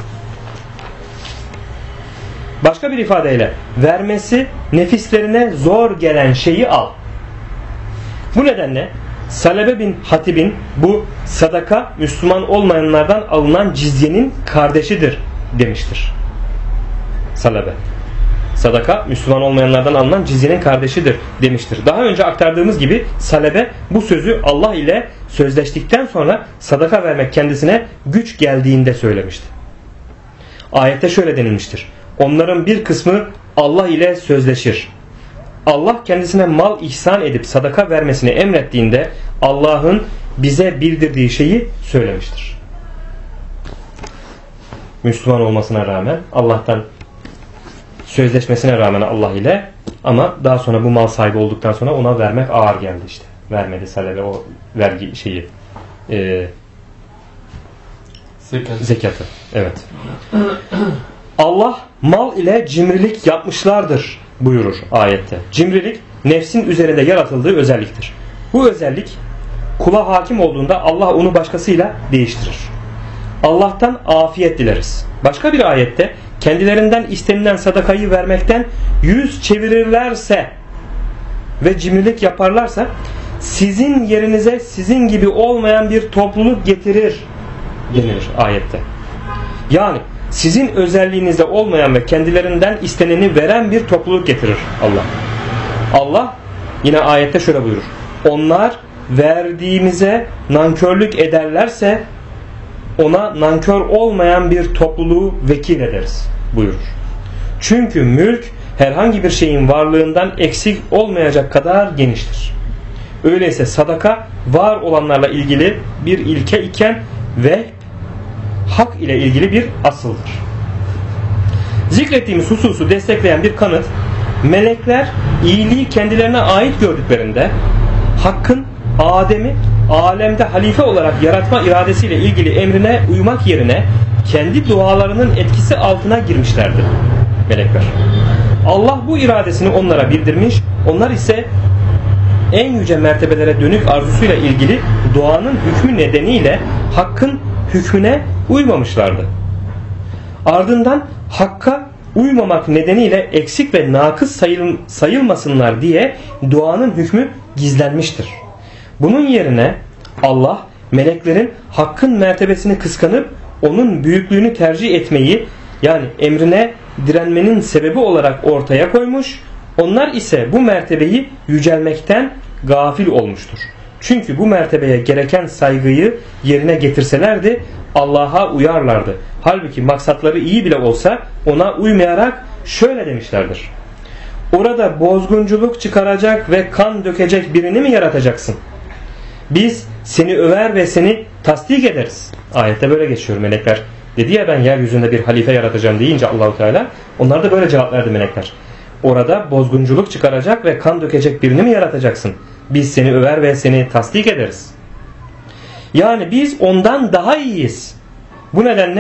Başka bir ifadeyle vermesi nefislerine zor gelen şeyi al. Bu nedenle Salebe bin Hatib'in bu sadaka Müslüman olmayanlardan alınan cizyenin kardeşidir demiştir. Salebe. Sadaka Müslüman olmayanlardan alınan cizyenin kardeşidir demiştir. Daha önce aktardığımız gibi Salebe bu sözü Allah ile sözleştikten sonra sadaka vermek kendisine güç geldiğinde söylemişti. Ayette şöyle denilmiştir: onların bir kısmı Allah ile sözleşir. Allah kendisine mal ihsan edip sadaka vermesini emrettiğinde Allah'ın bize bildirdiği şeyi söylemiştir. Müslüman olmasına rağmen, Allah'tan sözleşmesine rağmen Allah ile, ama daha sonra bu mal sahibi olduktan sonra ona vermek ağır geldi işte. Vermedi Salebe o vergi şeyi, zekatı. Evet. Allah mal ile cimrilik yapmışlardır buyurur ayette. Cimrilik nefsin üzerinde yaratıldığı özelliktir. Bu özellik kula hakim olduğunda Allah onu başkasıyla değiştirir. Allah'tan afiyet dileriz. Başka bir ayette kendilerinden istenilen sadakayı vermekten yüz çevirirlerse ve cimrilik yaparlarsa sizin yerinize sizin gibi olmayan bir topluluk getirir denilir ayette. Yani sizin özelliğinizde olmayan ve kendilerinden isteneni veren bir topluluk getirir Allah. Allah yine ayette şöyle buyurur: onlar verdiğimize nankörlük ederlerse ona nankör olmayan bir topluluğu vekil ederiz buyurur. Çünkü mülk herhangi bir şeyin varlığından eksik olmayacak kadar geniştir. Öyleyse sadaka var olanlarla ilgili bir ilke iken ve hak ile ilgili bir asıldır. Zikrettiğimiz hususu destekleyen bir kanıt, melekler iyiliği kendilerine ait gördüklerinde Hakk'ın Adem'i alemde halife olarak yaratma iradesiyle ilgili emrine uymak yerine kendi dualarının etkisi altına girmişlerdi melekler. Allah bu iradesini onlara bildirmiş, onlar ise en yüce mertebelere dönük arzusuyla ilgili duanın hükmü nedeniyle Hakk'ın hükmüne uymamışlardı. Ardından Hakk'a uymamak nedeniyle eksik ve nakıs sayılmasınlar diye duanın hükmü gizlenmiştir. Bunun yerine Allah meleklerin Hakk'ın mertebesini kıskanıp onun büyüklüğünü tercih etmeyi, yani emrine direnmenin sebebi olarak ortaya koymuş, onlar ise bu mertebeyi yücelmekten gafil olmuştur. Çünkü bu mertebeye gereken saygıyı yerine getirselerdi Allah'a uyarlardı. Halbuki maksatları iyi bile olsa ona uymayarak şöyle demişlerdir: orada bozgunculuk çıkaracak ve kan dökecek birini mi yaratacaksın? Biz seni över ve seni tasdik ederiz. Ayette böyle geçiyor melekler. Dedi ya ben yeryüzünde bir halife yaratacağım deyince Allahu Teala, onlar da böyle cevap verdi melekler. Orada bozgunculuk çıkaracak ve kan dökecek birini mi yaratacaksın? Biz seni över ve seni tasdik ederiz. Yani biz ondan daha iyiyiz. Bu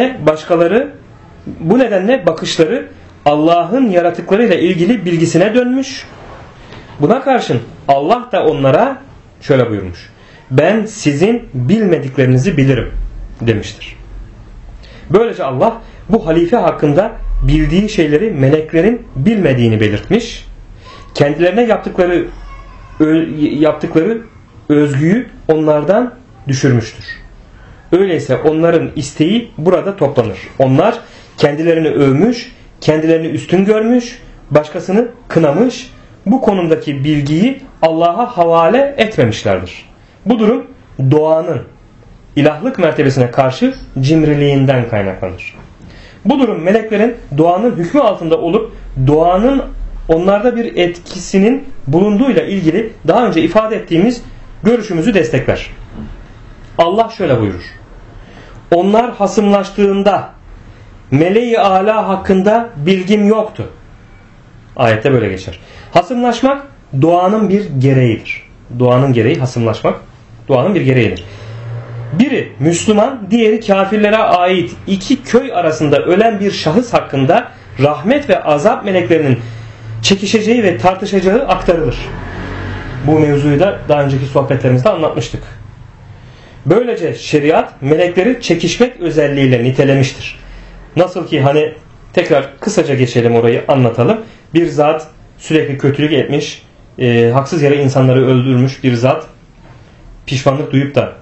nedenle bakışları Allah'ın yaratıklarıyla ilgili bilgisine dönmüş. Buna karşın Allah da onlara şöyle buyurmuş: ben sizin bilmediklerinizi bilirim demiştir. Böylece Allah bu halife hakkında bildiği şeyleri meleklerin bilmediğini belirtmiş. Kendilerine yaptıkları özgüyü onlardan düşürmüştür. Öyleyse onların isteği burada toplanır. Onlar kendilerini övmüş, kendilerini üstün görmüş, başkasını kınamış, bu konumdaki bilgiyi Allah'a havale etmemişlerdir. Bu durum doğanın ilahlık mertebesine karşı cimriliğinden kaynaklanır. Bu durum meleklerin doğanın hükmü altında olup doğanın onlarda bir etkisinin bulunduğuyla ilgili daha önce ifade ettiğimiz görüşümüzü destekler. Allah şöyle buyurur: onlar hasımlaştığında meleği âlâ hakkında bilgim yoktu. Ayette böyle geçer. Hasımlaşmak doğanın bir gereğidir. Doğanın gereği hasımlaşmak doğanın bir gereğidir. Biri Müslüman, diğeri kafirlere ait iki köy arasında ölen bir şahıs hakkında rahmet ve azap meleklerinin çekişeceği ve tartışacağı aktarılır. Bu mevzuyu da daha önceki sohbetlerimizde anlatmıştık. Böylece şeriat melekleri çekişmek özelliğiyle nitelemiştir. Nasıl ki hani tekrar kısaca geçelim, orayı anlatalım. Bir zat sürekli kötülük etmiş, haksız yere insanları öldürmüş bir zat pişmanlık duyup da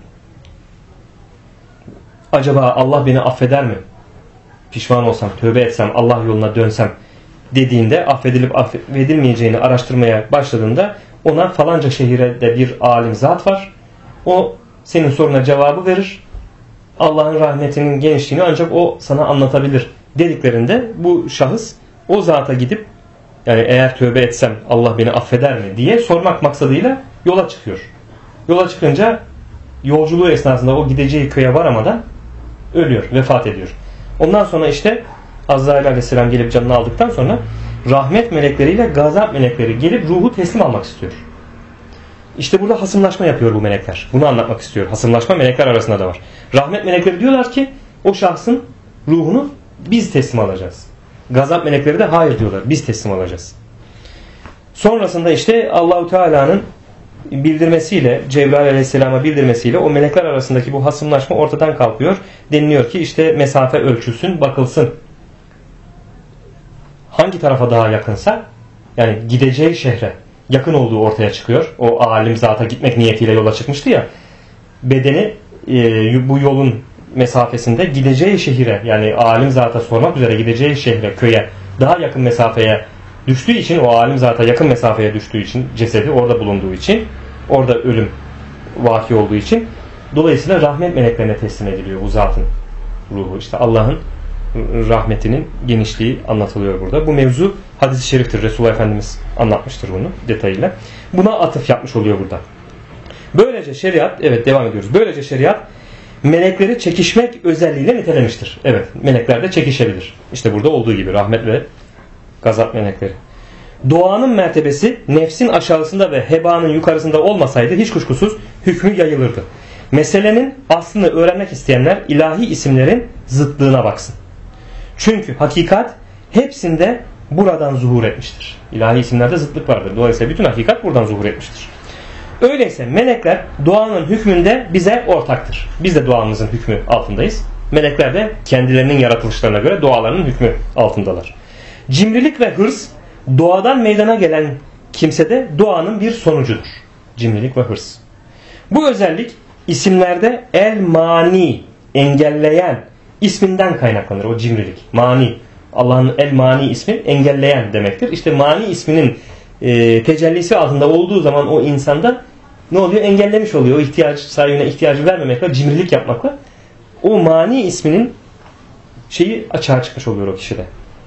acaba Allah beni affeder mi? Pişman olsam, tövbe etsem, Allah yoluna dönsem dediğinde affedilip affedilmeyeceğini araştırmaya başladığında ona falanca şehirde bir alim zat var. O senin soruna cevabı verir. Allah'ın rahmetinin genişliğini ancak o sana anlatabilir dediklerinde bu şahıs o zata gidip yani eğer tövbe etsem Allah beni affeder mi diye sormak maksadıyla yola çıkıyor. Yola çıkınca yolculuğu esnasında o gideceği köye varamadan ölüyor, vefat ediyor. Ondan sonra işte Azrail aleyhisselam gelip canını aldıktan sonra rahmet melekleriyle gazap melekleri gelip ruhu teslim almak istiyor. İşte burada hasımlaşma yapıyor bu melekler. Bunu anlatmak istiyor. Hasımlaşma melekler arasında da var. Rahmet melekleri diyorlar ki o şahsın ruhunu biz teslim alacağız. Gazap melekleri de hayır diyorlar. Biz teslim alacağız. Sonrasında işte Allahu Teala'nın bildirmesiyle, Cebrail Aleyhisselam'a bildirmesiyle o melekler arasındaki bu hasımlaşma ortadan kalkıyor. Deniliyor ki işte mesafe ölçülsün, bakılsın. Hangi tarafa daha yakınsa, yani gideceği şehre yakın olduğu ortaya çıkıyor. O alim zata gitmek niyetiyle yola çıkmıştı ya. Bedeni bu yolun mesafesinde gideceği şehire, yani alim zata sormak üzere gideceği şehre, köye daha yakın mesafeye düştüğü için, o alim zata yakın mesafeye düştüğü için, cesedi orada bulunduğu için, orada ölüm vaki olduğu için, dolayısıyla rahmet meleklerine teslim ediliyor bu zatın ruhu. İşte Allah'ın rahmetinin genişliği anlatılıyor burada. Bu mevzu hadis-i şeriftir. Resulullah Efendimiz anlatmıştır bunu detayıyla. Buna atıf yapmış oluyor burada. Böylece şeriat, evet devam ediyoruz. Böylece şeriat melekleri çekişmek özelliğiyle nitelemiştir. Evet, melekler de çekişebilir. İşte burada olduğu gibi rahmet ve gazap melekleri. Doğanın mertebesi nefsin aşağısında ve hebanın yukarısında olmasaydı hiç kuşkusuz hükmü yayılırdı. Meselenin aslını öğrenmek isteyenler ilahi isimlerin zıtlığına baksın. Çünkü hakikat hepsinde buradan zuhur etmiştir. İlahi isimlerde zıtlık vardır. Dolayısıyla bütün hakikat buradan zuhur etmiştir. Öyleyse melekler doğanın hükmünde bize ortaktır. Biz de doğamızın hükmü altındayız. Melekler de kendilerinin yaratılışlarına göre doğalarının hükmü altındalar. Cimrilik ve hırs doğadan meydana gelen kimsede doğanın bir sonucudur. Cimrilik ve hırs. Bu özellik isimlerde el-mani, engelleyen isminden kaynaklanır. O cimrilik. Mani. Allah'ın el-mani ismi engelleyen demektir. İşte mani isminin tecellisi altında olduğu zaman o insanda ne oluyor? Engellemiş oluyor. O ihtiyaç sahibine ihtiyacı vermemekle, cimrilik yapmakla o mani isminin şeyi açığa çıkmış oluyor o kişide.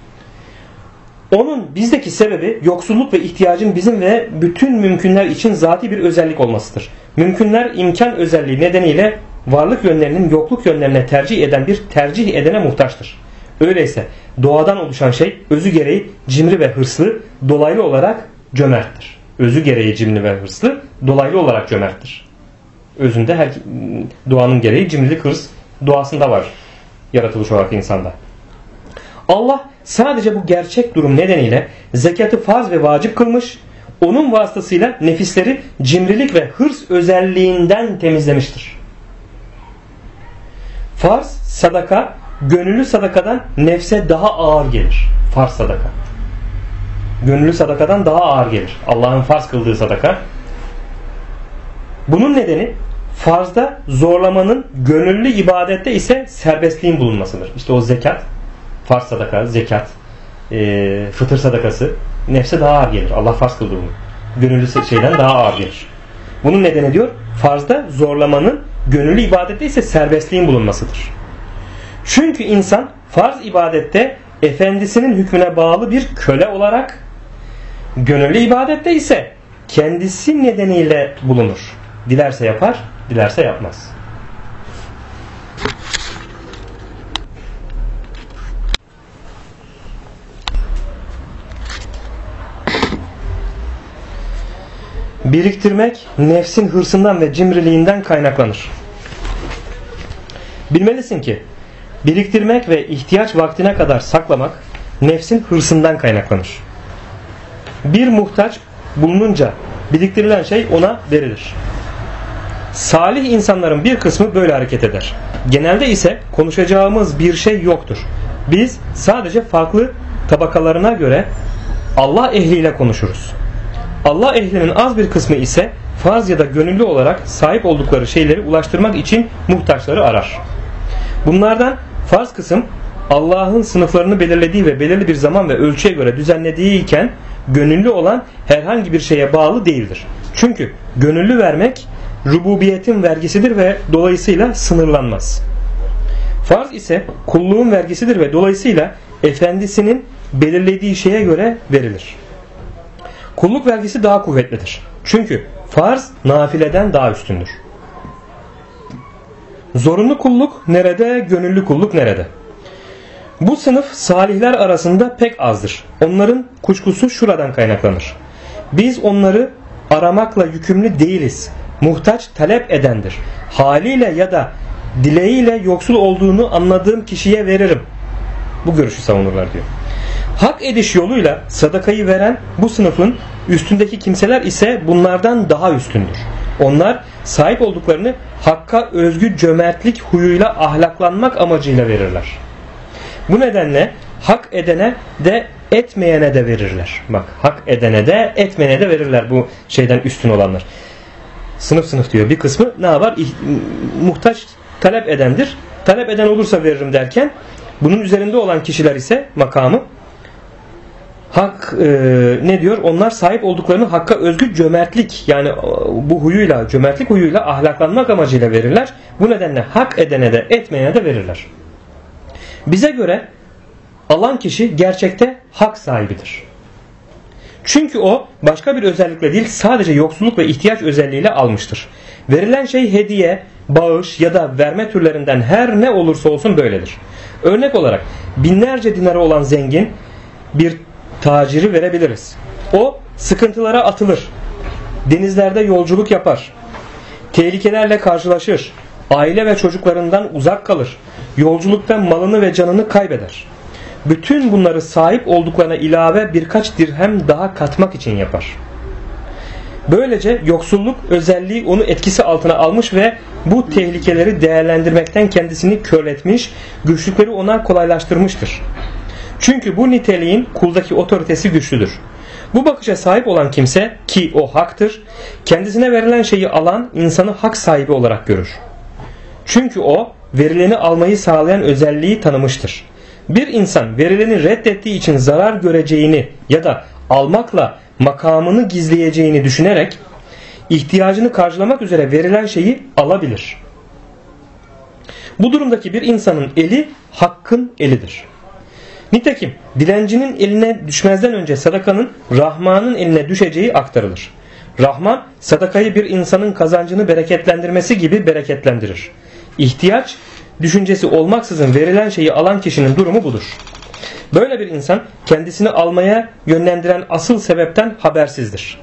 Onun bizdeki sebebi yoksulluk ve ihtiyacın bizim ve bütün mümkünler için zati bir özellik olmasıdır. Mümkünler imkan özelliği nedeniyle varlık yönlerinin yokluk yönlerine tercih eden bir tercih edene muhtaçtır. Öyleyse doğadan oluşan şey özü gereği cimri ve hırslı, dolaylı olarak cömerttir. Özü gereği cimri ve hırslı, dolaylı olarak cömerttir. Özünde doğanın gereği cimrilik, hırs doğasında var, yaratılış olarak insanda. Allah sadece bu gerçek durum nedeniyle zekatı farz ve vacip kılmış, onun vasıtasıyla nefisleri cimrilik ve hırs özelliğinden temizlemiştir. Farz, sadaka, gönüllü sadakadan nefse daha ağır gelir. Farz sadaka. Gönüllü sadakadan daha ağır gelir. Allah'ın farz kıldığı sadaka. Bunun nedeni farzda zorlamanın, gönüllü ibadette ise serbestliğin bulunmasıdır. İşte o zekat, farz sadaka, zekat, fıtır sadakası nefse daha ağır gelir. Allah farz kıldı bunu. Gönüllü şeyden daha ağır gelir. Bunun nedeni diyor, farzda zorlamanın, gönüllü ibadette ise serbestliğin bulunmasıdır. Çünkü insan farz ibadette efendisinin hükmüne bağlı bir köle olarak, gönüllü ibadette ise kendisi nedeniyle bulunur. Dilerse yapar, dilerse yapmaz. Biriktirmek nefsin hırsından ve cimriliğinden kaynaklanır. Bilmelisin ki biriktirmek ve ihtiyaç vaktine kadar saklamak nefsin hırsından kaynaklanır. Bir muhtaç bulununca biriktirilen şey ona verilir. Salih insanların bir kısmı böyle hareket eder. Genelde ise konuşacağımız bir şey yoktur. Biz sadece farklı tabakalarına göre Allah ehliyle konuşuruz. Allah ehlinin az bir kısmı ise farz ya da gönüllü olarak sahip oldukları şeyleri ulaştırmak için muhtaçları arar. Bunlardan farz kısım Allah'ın sınıflarını belirlediği ve belirli bir zaman ve ölçüye göre düzenlediği iken gönüllü olan herhangi bir şeye bağlı değildir. Çünkü gönüllü vermek rububiyetin vergisidir ve dolayısıyla sınırlanmaz. Farz ise kulluğun vergisidir ve dolayısıyla efendisinin belirlediği şeye göre verilir. Kulluk vergisi daha kuvvetlidir. Çünkü farz nafileden daha üstündür. Zorunlu kulluk nerede, gönüllü kulluk nerede? Bu sınıf salihler arasında pek azdır. Onların kuşkusu şuradan kaynaklanır. Biz onları aramakla yükümlü değiliz. Muhtaç talep edendir. Haliyle ya da dileğiyle yoksul olduğunu anladığım kişiye veririm. Bu görüşü savunurlar diyor. Hak ediş yoluyla sadakayı veren bu sınıfın üstündeki kimseler ise bunlardan daha üstündür. Onlar sahip olduklarını hakka özgü cömertlik huyuyla ahlaklanmak amacıyla verirler. Bu nedenle hak edene de etmeyene de verirler. Bak, hak edene de etmeyene de verirler bu şeyden üstün olanlar. Sınıf sınıf diyor. Bir kısmı ne yapar? Muhtaç talep edendir. Talep eden olursa veririm derken bunun üzerinde olan kişiler ise makamı hak ne diyor? Onlar sahip olduklarını hakka özgü cömertlik, yani bu huyuyla, cömertlik huyuyla ahlaklanmak amacıyla verirler. Bu nedenle hak edene de etmeyene de verirler. Bize göre alan kişi gerçekte hak sahibidir. Çünkü o başka bir özellikle değil, sadece yoksulluk ve ihtiyaç özelliğiyle almıştır. Verilen şey hediye, bağış ya da verme türlerinden her ne olursa olsun böyledir. Örnek olarak binlerce dinarı olan zengin bir taciri verebiliriz. O sıkıntılara atılır. Denizlerde yolculuk yapar. Tehlikelerle karşılaşır. Aile ve çocuklarından uzak kalır. Yolculukta malını ve canını kaybeder. Bütün bunları sahip olduklarına ilave birkaç dirhem daha katmak için yapar. Böylece yoksulluk özelliği onu etkisi altına almış ve bu tehlikeleri değerlendirmekten kendisini körletmiş, güçlükleri ona kolaylaştırmıştır. Çünkü bu niteliğin kuldaki otoritesi güçlüdür. Bu bakışa sahip olan kimse, ki o haktır, kendisine verilen şeyi alan insanı hak sahibi olarak görür. Çünkü o verileni almayı sağlayan özelliği tanımıştır. Bir insan verileni reddettiği için zarar göreceğini ya da almakla makamını gizleyeceğini düşünerek ihtiyacını karşılamak üzere verilen şeyi alabilir. Bu durumdaki bir insanın eli hakkın elidir. Nitekim dilencinin eline düşmezden önce sadakanın Rahman'ın eline düşeceği aktarılır. Rahman sadakayı bir insanın kazancını bereketlendirmesi gibi bereketlendirir. İhtiyaç düşüncesi olmaksızın verilen şeyi alan kişinin durumu budur. Böyle bir insan kendisini almaya yönlendiren asıl sebepten habersizdir.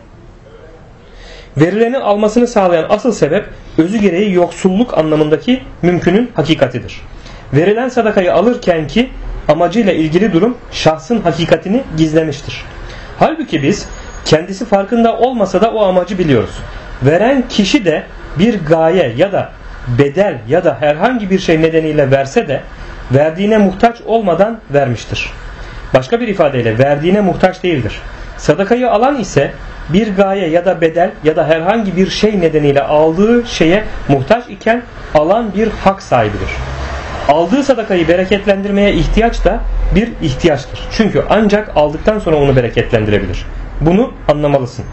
Verileni almasını sağlayan asıl sebep özü gereği yoksulluk anlamındaki mümkünün hakikatidir. Verilen sadakayı alırken ki amacıyla ilgili durum şahsın hakikatini gizlemiştir. Halbuki biz kendisi farkında olmasa da o amacı biliyoruz. Veren kişi de bir gaye ya da bedel ya da herhangi bir şey nedeniyle verse de verdiğine muhtaç olmadan vermiştir. Başka bir ifadeyle verdiğine muhtaç değildir. Sadakayı alan ise bir gaye ya da bedel ya da herhangi bir şey nedeniyle aldığı şeye muhtaç iken alan bir hak sahibidir. Aldığı sadakayı bereketlendirmeye ihtiyaç da bir ihtiyaçtır. Çünkü ancak aldıktan sonra onu bereketlendirebilir. Bunu anlamalısın.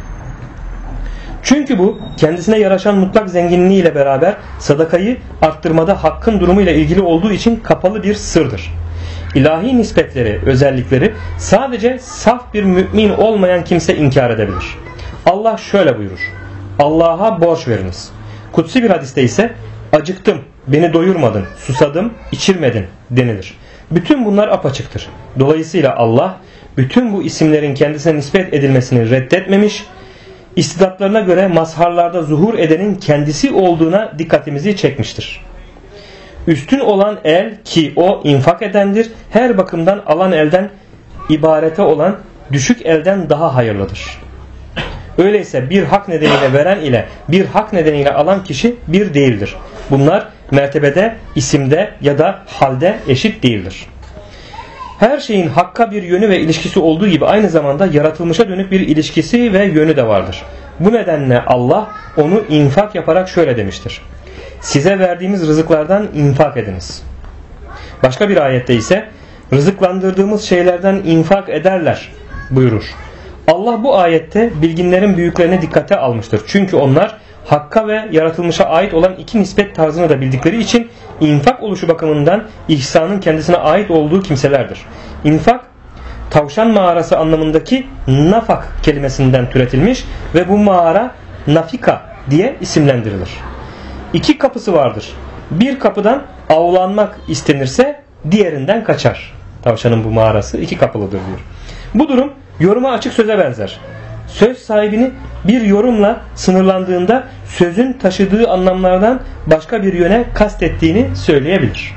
Çünkü bu kendisine yaraşan mutlak zenginliğiyle beraber sadakayı arttırmada hakkın durumuyla ilgili olduğu için kapalı bir sırdır. İlahi nispetleri, özellikleri sadece saf bir mümin olmayan kimse inkar edebilir. Allah şöyle buyurur: Allah'a borç veriniz. Kutsi bir hadiste ise acıktım, beni doyurmadın, susadım, içirmedin denilir. Bütün bunlar apaçıktır. Dolayısıyla Allah bütün bu isimlerin kendisine nispet edilmesini reddetmemiş, istidatlarına göre mazharlarda zuhur edenin kendisi olduğuna dikkatimizi çekmiştir. Üstün olan el ki o infak edendir, her bakımdan alan elden ibarete olan düşük elden daha hayırlıdır. Öyleyse bir hak nedeniyle veren ile bir hak nedeniyle alan kişi bir değildir. Bunlar mertebede, isimde ya da halde eşit değildir. Her şeyin hakka bir yönü ve ilişkisi olduğu gibi aynı zamanda yaratılmışa dönük bir ilişkisi ve yönü de vardır. Bu nedenle Allah onu infak yaparak şöyle demiştir: size verdiğimiz rızıklardan infak ediniz. Başka bir ayette ise rızıklandırdığımız şeylerden infak ederler buyurur. Allah bu ayette bilginlerin büyüklerine dikkate almıştır. Çünkü onlar hakka ve yaratılmışa ait olan iki nispet tarzını da bildikleri için infak oluşu bakımından ihsanın kendisine ait olduğu kimselerdir. İnfak, tavşan mağarası anlamındaki nafak kelimesinden türetilmiş ve bu mağara nafika diye isimlendirilir. İki kapısı vardır. Bir kapıdan avlanmak istenirse diğerinden kaçar. Tavşanın bu mağarası iki kapılıdır diyor. Bu durum yoruma açık söze benzer. Söz sahibini bir yorumla sınırlandığında sözün taşıdığı anlamlardan başka bir yöne kastettiğini söyleyebilir.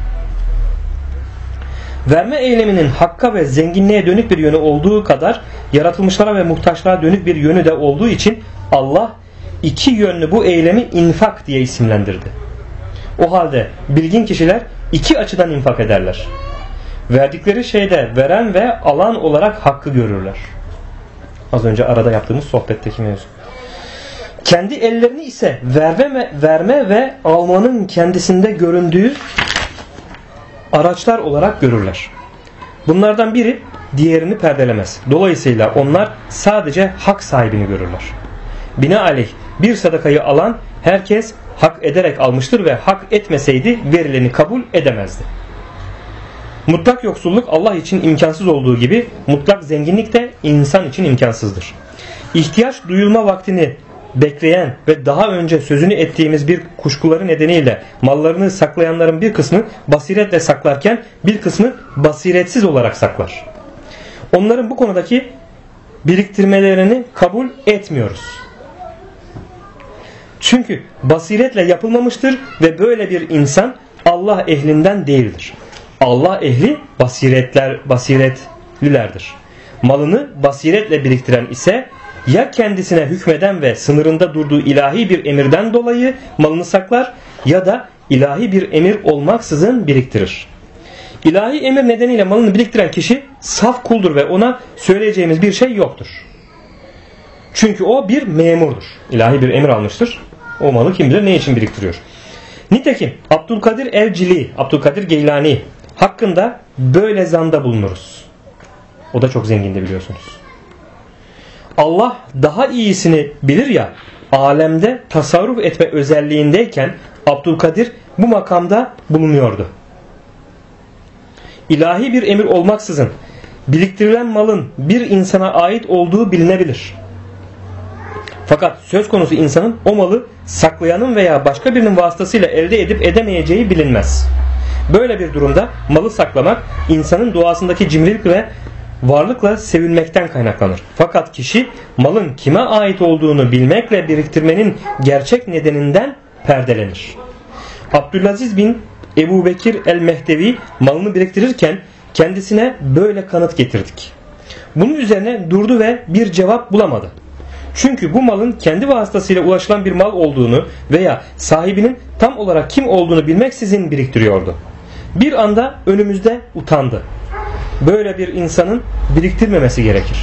Verme eyleminin hakka ve zenginliğe dönük bir yönü olduğu kadar yaratılmışlara ve muhtaçlara dönük bir yönü de olduğu için Allah iki yönlü bu eylemi infak diye isimlendirdi. O halde bilgin kişiler iki açıdan infak ederler. Verdikleri şeyde veren ve alan olarak hakkı görürler. Az önce arada yaptığımız sohbetteki mevzu. Kendi ellerini ise verme ve almanın kendisinde göründüğü araçlar olarak görürler. Bunlardan biri diğerini perdelemez. Dolayısıyla onlar sadece hak sahibini görürler. Binaenaleyh bir sadakayı alan herkes hak ederek almıştır ve hak etmeseydi verileni kabul edemezdi. Mutlak yoksulluk Allah için imkansız olduğu gibi mutlak zenginlik de insan için imkansızdır. İhtiyaç duyulma vaktini bekleyen ve daha önce sözünü ettiğimiz bir kuşkuları nedeniyle mallarını saklayanların bir kısmı basiretle saklarken bir kısmı basiretsiz olarak saklar. Onların bu konudaki biriktirmelerini kabul etmiyoruz. Çünkü basiretle yapılmamıştır ve böyle bir insan Allah ehlinden değildir. Allah ehli basiretlilerdir. Malını basiretle biriktiren ise ya kendisine hükmeden ve sınırında durduğu ilahi bir emirden dolayı malını saklar ya da ilahi bir emir olmaksızın biriktirir. İlahi emir nedeniyle malını biriktiren kişi saf kuldur ve ona söyleyeceğimiz bir şey yoktur. Çünkü o bir memurdur. İlahi bir emir almıştır. O malı kim bilir ne için biriktiriyor. Nitekim Abdülkadir Evcili, Abdülkadir Geylani hakkında böyle zanda bulunuruz. O da çok zengindi biliyorsunuz. Allah daha iyisini bilir ya, alemde tasarruf etme özelliğindeyken Abdülkadir bu makamda bulunuyordu. İlahi bir emir olmaksızın biriktirilen malın bir insana ait olduğu bilinebilir. Fakat söz konusu insanın o malı saklayanın veya başka birinin vasıtasıyla elde edip edemeyeceği bilinmez. Böyle bir durumda malı saklamak insanın doğasındaki cimrilik ve varlıkla sevilmekten kaynaklanır. Fakat kişi malın kime ait olduğunu bilmekle biriktirmenin gerçek nedeninden perdelenir. Abdülaziz bin Ebu Bekir el-Mehdevi malını biriktirirken kendisine böyle kanıt getirdik. Bunun üzerine durdu ve bir cevap bulamadı. Çünkü bu malın kendi vasıtasıyla ulaşılan bir mal olduğunu veya sahibinin tam olarak kim olduğunu bilmeksizin biriktiriyordu. Bir anda önümüzde utandı. Böyle bir insanın biriktirmemesi gerekir.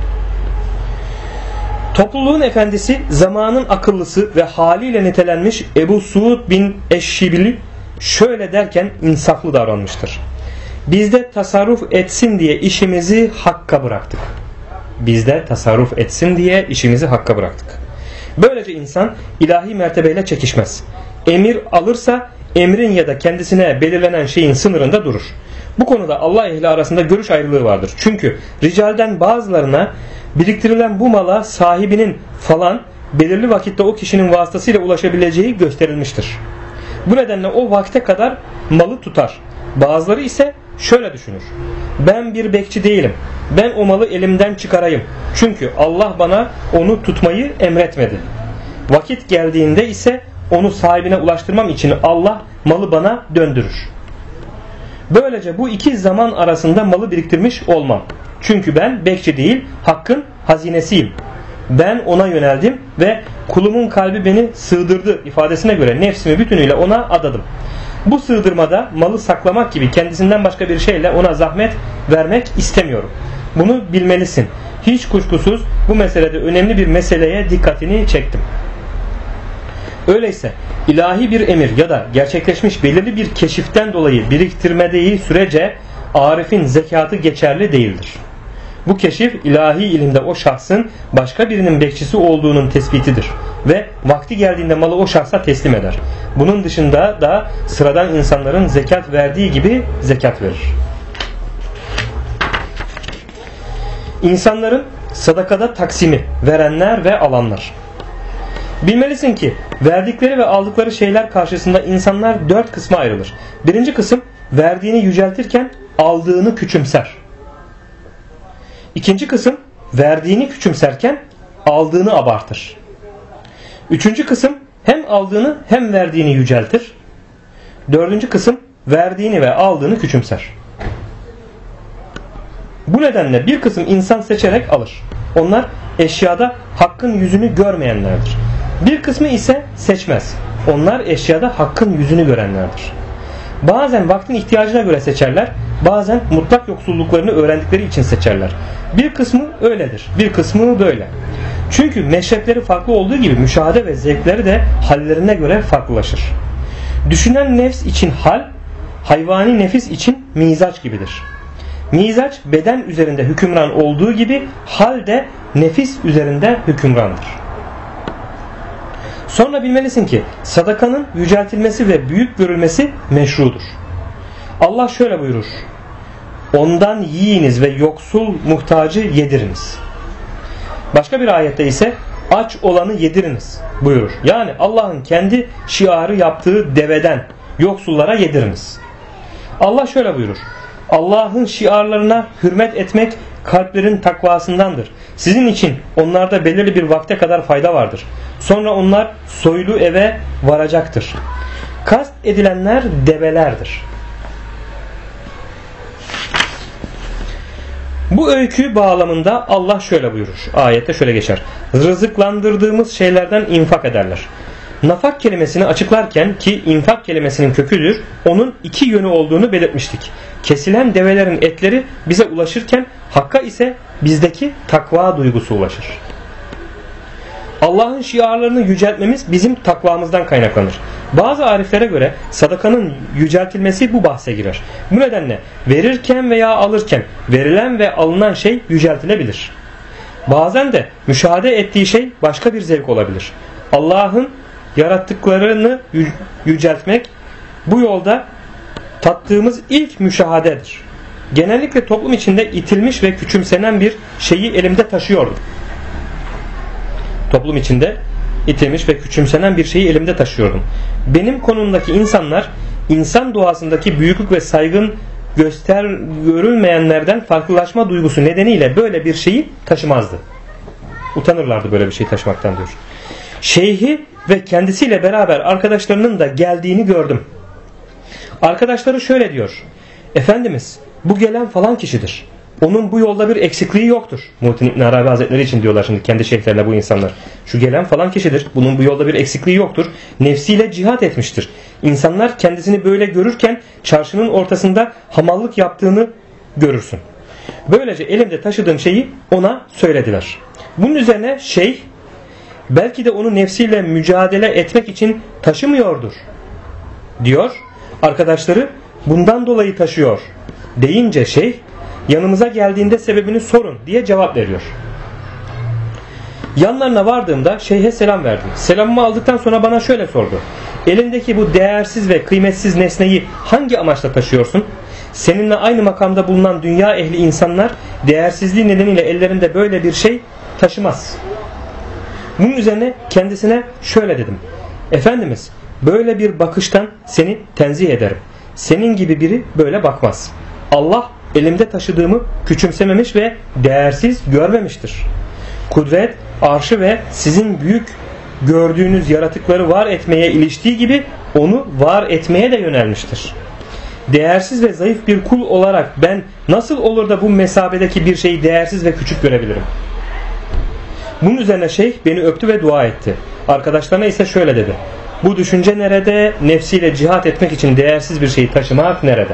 Topluluğun efendisi, zamanın akıllısı ve haliyle nitelenmiş Ebu Suud bin Eşşibili şöyle derken insaflı davranmıştır. Biz de tasarruf etsin diye işimizi hakka bıraktık. Biz de tasarruf etsin diye işimizi hakka bıraktık. Böylece insan ilahi mertebeyle çekişmez. Emir alırsa emrin ya da kendisine belirlenen şeyin sınırında durur. Bu konuda Allah ehli arasında görüş ayrılığı vardır. Çünkü ricalden bazılarına biriktirilen bu mala sahibinin falan belirli vakitte o kişinin vasıtasıyla ulaşabileceği gösterilmiştir. Bu nedenle o vakte kadar malı tutar. Bazıları ise şöyle düşünür: ben bir bekçi değilim, ben o malı elimden çıkarayım, çünkü Allah bana onu tutmayı emretmedi. Vakit geldiğinde ise onu sahibine ulaştırmam için Allah malı bana döndürür. Böylece bu iki zaman arasında malı biriktirmiş olmam. Çünkü ben bekçi değil, Hakk'ın hazinesiyim. Ben ona yöneldim ve kulumun kalbi beni sığdırdı ifadesine göre nefsimi bütünüyle ona adadım. Bu sığdırmada malı saklamak gibi kendisinden başka bir şeyle ona zahmet vermek istemiyorum. Bunu bilmelisin. Hiç kuşkusuz bu meselede önemli bir meseleye dikkatini çektim. Öyleyse ilahi bir emir ya da gerçekleşmiş belirli bir keşiften dolayı biriktirmediği sürece arifin zekatı geçerli değildir. Bu keşif ilahi ilimde o şahsın başka birinin bekçisi olduğunun tespitidir ve vakti geldiğinde malı o şahsa teslim eder. Bunun dışında da sıradan insanların zekat verdiği gibi zekat verir. İnsanların sadakada taksimi, verenler ve alanlar. Bilmelisin ki verdikleri ve aldıkları şeyler karşısında insanlar 4 kısma ayrılır. Birinci kısım verdiğini yüceltirken aldığını küçümser. İkinci kısım verdiğini küçümserken aldığını abartır. Üçüncü kısım hem aldığını hem verdiğini yüceltir. Dördüncü kısım verdiğini ve aldığını küçümser. Bu nedenle bir kısım insan seçerek alır. Onlar eşyada Hakk'ın yüzünü görmeyenlerdir. Bir kısmı ise seçmez. Onlar eşyada Hakk'ın yüzünü görenlerdir. Bazen vaktin ihtiyacına göre seçerler, bazen mutlak yoksulluklarını öğrendikleri için seçerler. Bir kısmı öyledir, bir kısmı böyle. Çünkü meşrepleri farklı olduğu gibi müşahede ve zevkleri de hallerine göre farklılaşır. Düşünen nefs için hal, hayvani nefis için mizaç gibidir. Mizaç beden üzerinde hükümran olduğu gibi hal de nefis üzerinde hükümrandır. Sonra bilmelisin ki sadakanın yüceltilmesi ve büyük görülmesi meşrudur. Allah şöyle buyurur: ondan yiyiniz ve yoksul muhtacı yediriniz. Başka bir ayette ise aç olanı yediriniz buyurur. Yani Allah'ın kendi şiarı yaptığı deveden yoksullara yediriniz. Allah şöyle buyurur: Allah'ın şiarlarına hürmet etmek kalplerin takvasındandır. Sizin için onlarda belirli bir vakte kadar fayda vardır. Sonra onlar soylu eve varacaktır. Kast edilenler develerdir. Bu öykü bağlamında Allah şöyle buyurur. Ayette şöyle geçer: rızıklandırdığımız şeylerden infak ederler. Nafak kelimesini açıklarken, ki infak kelimesinin köküdür, onun iki yönü olduğunu belirtmiştik. Kesilen develerin etleri bize ulaşırken Hakk'a ise bizdeki takva duygusu ulaşır. Allah'ın şiarlarını yüceltmemiz bizim takvamızdan kaynaklanır. Bazı ariflere göre sadakanın yüceltilmesi bu bahse girer. Bu nedenle verirken veya alırken verilen ve alınan şey yüceltilebilir. Bazen de müşahede ettiği şey başka bir zevk olabilir. Allah'ın yarattıklarını yüceltmek bu yolda tattığımız ilk müşahadedir. Genellikle toplum içinde itilmiş ve küçümsenen bir şeyi elimde taşıyordum. Toplum içinde itilmiş ve küçümsenen bir şeyi elimde taşıyordum. Benim konumdaki insanlar insan doğasındaki büyüklük ve saygın görülmeyenlerden farklılaşma duygusu nedeniyle böyle bir şeyi taşımazdı. Utanırlardı böyle bir şeyi taşımaktan diyor. Şeyhi ve kendisiyle beraber arkadaşlarının da geldiğini gördüm. Arkadaşları şöyle diyor: Efendimiz, bu gelen falan kişidir. onun bu yolda bir eksikliği yoktur. Muhittin İbn Arabi Hazretleri için diyorlar şimdi kendi şeyhlerine bu insanlar. Şu gelen falan kişidir. Bunun bu yolda bir eksikliği yoktur. Nefsiyle cihat etmiştir. İnsanlar kendisini böyle görürken çarşının ortasında hamallık yaptığını görürsün. Böylece elimde taşıdığım şeyi ona söylediler. Bunun üzerine şeyh belki de onu nefsiyle mücadele etmek için taşımıyordur diyor. Arkadaşları bundan dolayı taşıyor deyince şeyh yanımıza geldiğinde sebebini sorun diye cevap veriyor. Yanlarına vardığımda şeyhe selam verdim. Selamımı aldıktan sonra bana şöyle sordu. Elindeki bu değersiz ve kıymetsiz nesneyi hangi amaçla taşıyorsun? Seninle aynı makamda bulunan dünya ehli insanlar değersizliği nedeniyle ellerinde böyle bir şey taşımaz. Bunun üzerine kendisine şöyle dedim. Efendimiz, böyle bir bakıştan seni tenzih ederim. Senin gibi biri böyle bakmaz. Allah elimde taşıdığımı küçümsememiş ve değersiz görmemiştir. Kudret, arşı ve sizin büyük gördüğünüz yaratıkları var etmeye iliştiği gibi onu var etmeye de yönelmiştir. Değersiz ve zayıf bir kul olarak ben nasıl olur da bu mesabedeki bir şeyi değersiz ve küçük görebilirim? Bunun üzerine şeyh beni öptü ve dua etti. Arkadaşlarına ise şöyle dedi. Bu düşünce nerede? Nefsiyle cihat etmek için değersiz bir şeyi taşımak nerede?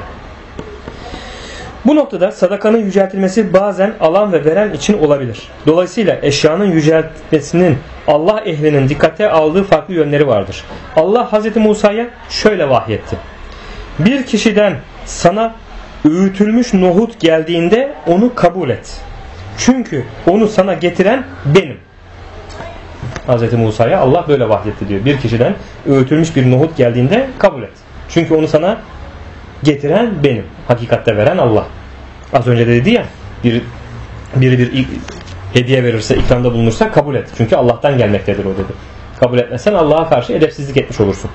Bu noktada sadakanın yüceltilmesi bazen alan ve veren için olabilir. Dolayısıyla eşyanın yüceltmesinin Allah ehlinin dikkate aldığı farklı yönleri vardır. Allah Hz. Musa'ya şöyle vahyetti. Bir kişiden sana öğütülmüş nohut geldiğinde onu kabul et. Çünkü onu sana getiren benim. Hz. Musa'ya Allah böyle vahyetti diyor. Bir kişiden öğütülmüş bir nohut geldiğinde kabul et. Çünkü onu sana getiren benim. Hakikatte veren Allah. Az önce de dedi ya, biri bir hediye verirse, ikramda bulunursa kabul et. Çünkü Allah'tan gelmektedir o dedi. Kabul etmezsen Allah'a karşı edepsizlik etmiş olursun.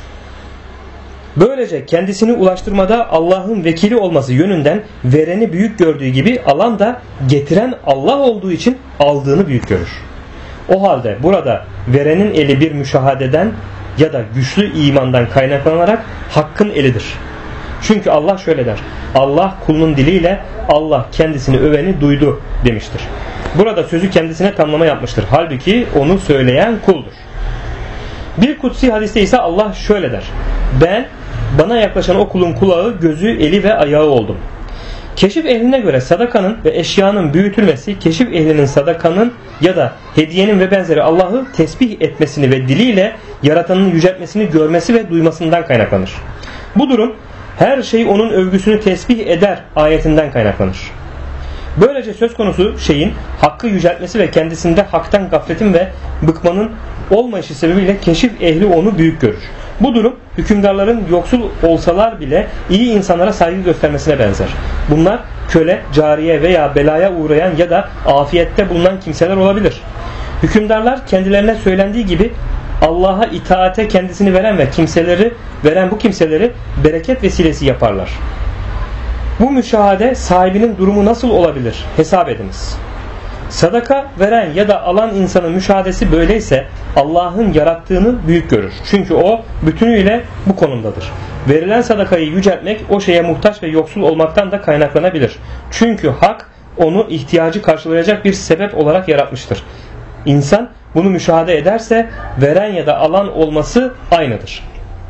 Böylece kendisini ulaştırmada Allah'ın vekili olması yönünden vereni büyük gördüğü gibi alan da getiren Allah olduğu için aldığını büyük görür. O halde burada verenin eli bir müşahadeden ya da güçlü imandan kaynaklanarak hakkın elidir. Çünkü Allah şöyle der. Allah kulunun diliyle Allah kendisini öveni duydu demiştir. Burada sözü kendisine tamlama yapmıştır. Halbuki onu söyleyen kuldur. Bir kutsi hadiste ise Allah şöyle der. Ben bana yaklaşan o kulun kulağı, gözü, eli ve ayağı oldum. Keşif ehline göre sadakanın ve eşyanın büyütülmesi, keşif ehlinin sadakanın ya da hediyenin ve benzeri Allah'ı tesbih etmesini ve diliyle yaratanın yüceltmesini görmesi ve duymasından kaynaklanır. Bu durum her şey onun övgüsünü tesbih eder ayetinden kaynaklanır. Böylece söz konusu şeyin hakkı yüceltmesi ve kendisinde haktan gafletin ve bıkmanın olmayışı sebebiyle keşif ehli onu büyük görür. Bu durum hükümdarların yoksul olsalar bile iyi insanlara saygı göstermesine benzer. Bunlar köle, cariye veya belaya uğrayan ya da afiyette bulunan kimseler olabilir. Hükümdarlar kendilerine söylendiği gibi Allah'a itaate kendisini veren ve bu kimseleri bereket vesilesi yaparlar. Bu müşahede sahibinin durumu nasıl olabilir? Hesap ediniz. Sadaka veren ya da alan insanın müşahadesi böyleyse Allah'ın yarattığını büyük görür. Çünkü o bütünüyle bu konumdadır. Verilen sadakayı yüceltmek o şeye muhtaç ve yoksul olmaktan da kaynaklanabilir. Çünkü hak onu ihtiyacı karşılayacak bir sebep olarak yaratmıştır. İnsan bunu müşahede ederse veren ya da alan olması aynıdır.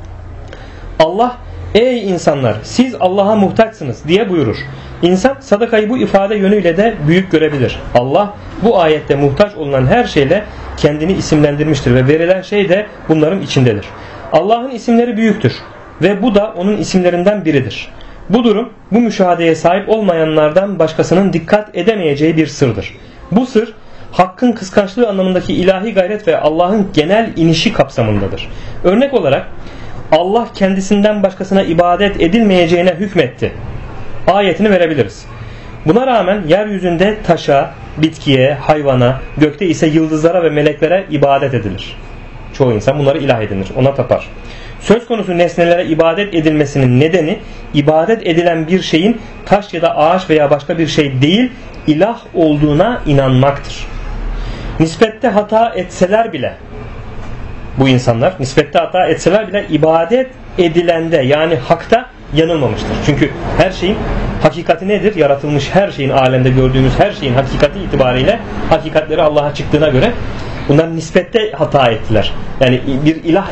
Allah ey insanlar siz Allah'a muhtaçsınız diye buyurur. İnsan sadakayı bu ifade yönüyle de büyük görebilir. Allah bu ayette muhtaç olunan her şeyle kendini isimlendirmiştir ve verilen şey de bunların içindedir. Allah'ın isimleri büyüktür ve bu da onun isimlerinden biridir. Bu durum bu müşahadeye sahip olmayanlardan başkasının dikkat edemeyeceği bir sırdır. Bu sır hakkın kıskançlığı anlamındaki ilahi gayret ve Allah'ın genel inişi kapsamındadır. Örnek olarak Allah kendisinden başkasına ibadet edilmeyeceğine hükmetti ayetini verebiliriz. Buna rağmen yeryüzünde taşa, bitkiye, hayvana, gökte ise yıldızlara ve meleklere ibadet edilir. Çoğu insan bunları ilah edinir, ona tapar. Söz konusu nesnelere ibadet edilmesinin nedeni ibadet edilen bir şeyin taş ya da ağaç veya başka bir şey değil, ilah olduğuna inanmaktır. Nispette hata etseler bile bu insanlar nispette hata etseler bile ibadet edilende yani hakta yanılmamıştır. Çünkü her şeyin Hakikati nedir? Yaratılmış her şeyin, alemde gördüğümüz her şeyin hakikati itibariyle hakikatleri Allah'a çıktığına göre bunlar nispette hata ettiler. Yani bir ilah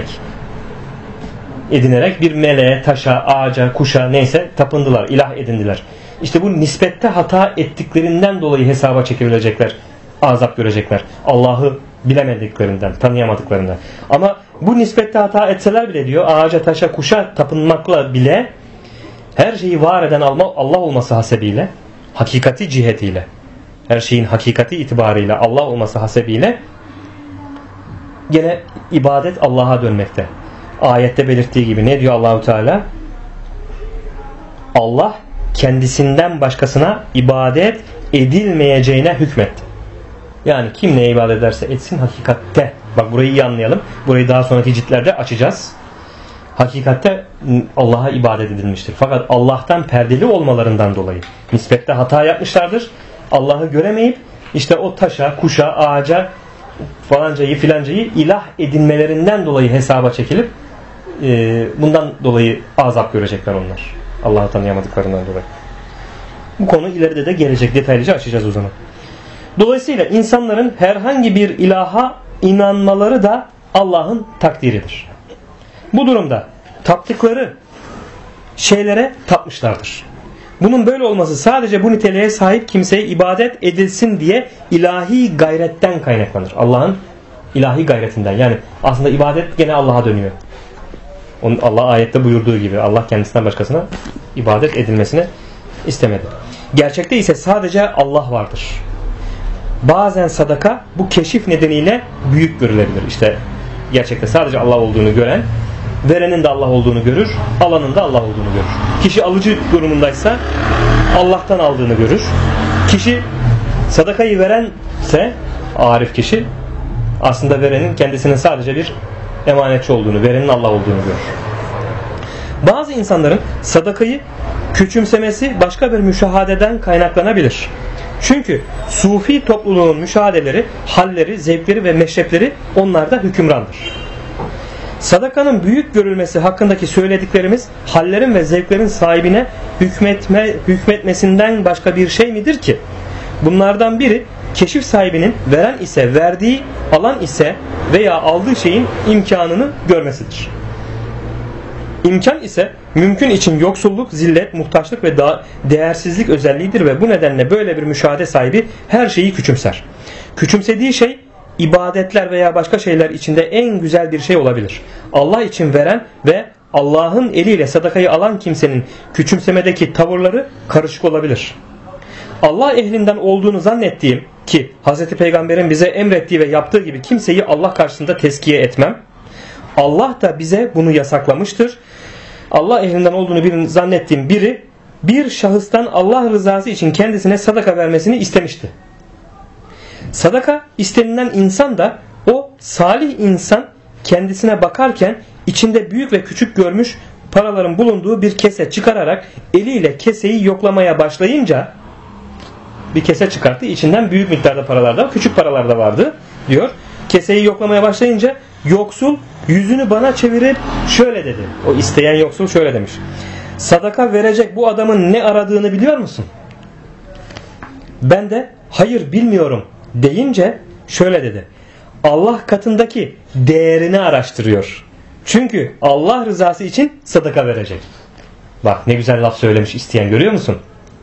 edinerek bir meleğe, taşa, ağaca, kuşa neyse tapındılar, ilah edindiler. İşte bu nispette hata ettiklerinden dolayı hesaba çekilecekler, azap görecekler. Allah'ı bilemediklerinden, tanıyamadıklarından. Ama bu nispette hata etseler bile diyor, ağaca, taşa, kuşa tapınmakla bile her şeyi var eden Allah olması hasebiyle, hakikati cihetiyle, her şeyin hakikati itibariyle Allah olması hasebiyle gene ibadet Allah'a dönmekte. Ayette belirttiği gibi ne diyor Allahu Teala? Allah kendisinden başkasına ibadet edilmeyeceğine hükmetti. Yani kim neye ibadet ederse etsin hakikatte. Bak burayı iyi anlayalım. Burayı daha sonraki ciltlerde açacağız. Hakikatte Allah'a ibadet edilmiştir. Fakat Allah'tan perdeli olmalarından dolayı nispette hata yapmışlardır. Allah'ı göremeyip işte o taşa, kuşa, ağaca falancayı filancayı ilah edinmelerinden dolayı hesaba çekilip bundan dolayı azap görecekler onlar. Allah'ı tanıyamadıklarından dolayı. Bu konu ileride de gelecek. Detaylıca açacağız o zaman. Dolayısıyla insanların herhangi bir ilaha inanmaları da Allah'ın takdiridir. Bu durumda taptıkları şeylere tapmışlardır. Bunun böyle olması sadece bu niteliğe sahip kimseye ibadet edilsin diye ilahi gayretten kaynaklanır. Allah'ın ilahi gayretinden. Yani aslında ibadet gene Allah'a dönüyor. Allah ayette buyurduğu gibi Allah kendisinden başkasına ibadet edilmesini istemedi. Gerçekte ise sadece Allah vardır. Bazen sadaka bu keşif nedeniyle büyük görülebilir. İşte gerçekte sadece Allah olduğunu gören, verenin de Allah olduğunu görür, alanın da Allah olduğunu görür. Kişi alıcı durumundaysa Allah'tan aldığını görür. Kişi sadakayı verense arif kişi aslında verenin kendisinin sadece bir emanetçi olduğunu, verenin Allah olduğunu görür. Bazı insanların sadakayı küçümsemesi başka bir müşahadeden kaynaklanabilir. Çünkü sufi topluluğun müşahadeleri, halleri, zevkleri ve meşrepleri onlarda hükümrandır. Sadakanın büyük görülmesi hakkındaki söylediklerimiz hallerin ve zevklerin sahibine hükmetmesinden başka bir şey midir ki? Bunlardan biri keşif sahibinin veren ise verdiği, alan ise veya aldığı şeyin imkanını görmesidir. İmkan ise mümkün için yoksulluk, zillet, muhtaçlık ve değersizlik özelliğidir ve bu nedenle böyle bir müşahede sahibi her şeyi küçümser. Küçümsediği şey ibadetler veya başka şeyler içinde en güzel bir şey olabilir. Allah için veren ve Allah'ın eliyle sadakayı alan kimsenin küçümsemedeki tavırları karışık olabilir. Allah ehlinden olduğunu zannettiğim ki Hz. Peygamber'in bize emrettiği ve yaptığı gibi kimseyi Allah karşısında tezkiye etmem. Allah da bize bunu yasaklamıştır. Allah ehlinden olduğunu zannettiğim biri bir şahıstan Allah rızası için kendisine sadaka vermesini istemişti. Sadaka istenilen insan da o salih insan kendisine bakarken içinde büyük ve küçük görmüş paraların bulunduğu bir kese çıkararak eliyle keseyi yoklamaya başlayınca bir kese çıkarttı. İçinden büyük miktarda paralar da küçük paralar da vardı diyor. Keseyi yoklamaya başlayınca yoksul yüzünü bana çevirip şöyle dedi. O isteyen yoksul şöyle demiş. Sadaka verecek bu adamın ne aradığını biliyor musun? Ben de hayır bilmiyorum deyince şöyle dedi. Allah katındaki değerini araştırıyor. Çünkü Allah rızası için sadaka verecek. Bak ne güzel laf söylemiş isteyen, görüyor musun?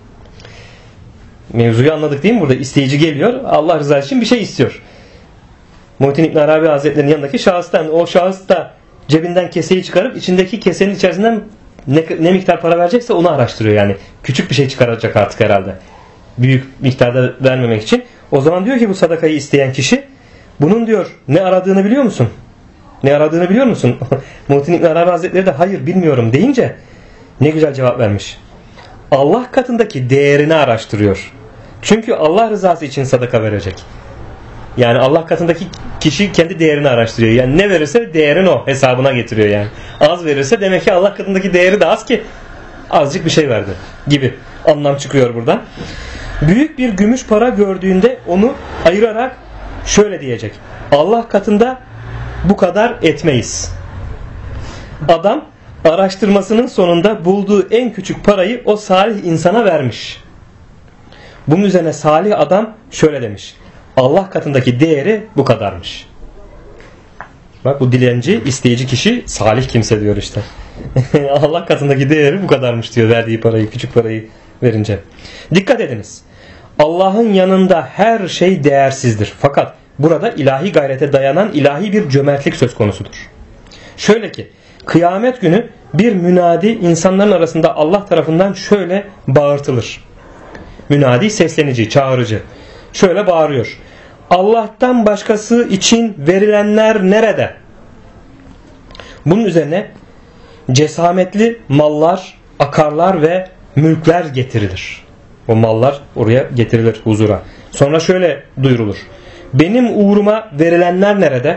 Mevzuyu anladık değil mi burada? İsteyici geliyor, Allah rızası için bir şey istiyor. Muhittin İbn Arabi Hazretleri'nin yanındaki şahıstan, o şahıs da cebinden keseyi çıkarıp içindeki kesenin içerisinden ne miktar para verecekse onu araştırıyor yani. Küçük bir şey çıkaracak artık herhalde. Büyük miktarda vermemek için. O zaman diyor ki bu sadakayı isteyen kişi, bunun diyor ne aradığını biliyor musun? Ne aradığını biliyor musun? Muhittin İbn Arabi Hazretleri de hayır bilmiyorum deyince ne güzel cevap vermiş. Allah katındaki değerini araştırıyor. Çünkü Allah rızası için sadaka verecek. Yani Allah katındaki kişi kendi değerini araştırıyor. Yani ne verirse değerin o hesabına getiriyor yani. Az verirse demek ki Allah katındaki değeri de az ki azıcık bir şey verdi gibi anlam çıkıyor buradan. Büyük bir gümüş para gördüğünde onu ayırarak şöyle diyecek. Allah katında bu kadar etmeyiz. Adam araştırmasının sonunda bulduğu en küçük parayı o salih insana vermiş. Bunun üzerine salih adam şöyle demiş: Allah katındaki değeri bu kadarmış. Bak, bu dilenci, isteyici kişi salih kimse diyor işte. Allah katındaki değeri bu kadarmış diyor, verdiği parayı, küçük parayı verince. Dikkat ediniz. Allah'ın yanında her şey değersizdir. Fakat burada ilahi gayrete dayanan ilahi bir cömertlik söz konusudur. Şöyle ki, kıyamet günü bir münadi insanların arasında Allah tarafından şöyle bağırtılır. Münadi seslenici, çağırıcı. Şöyle bağırıyor: Allah'tan başkası için verilenler nerede? Bunun üzerine cesametli mallar, akarlar ve mülkler getirilir. O mallar oraya getirilir, huzura. Sonra şöyle duyurulur: benim uğruma verilenler nerede?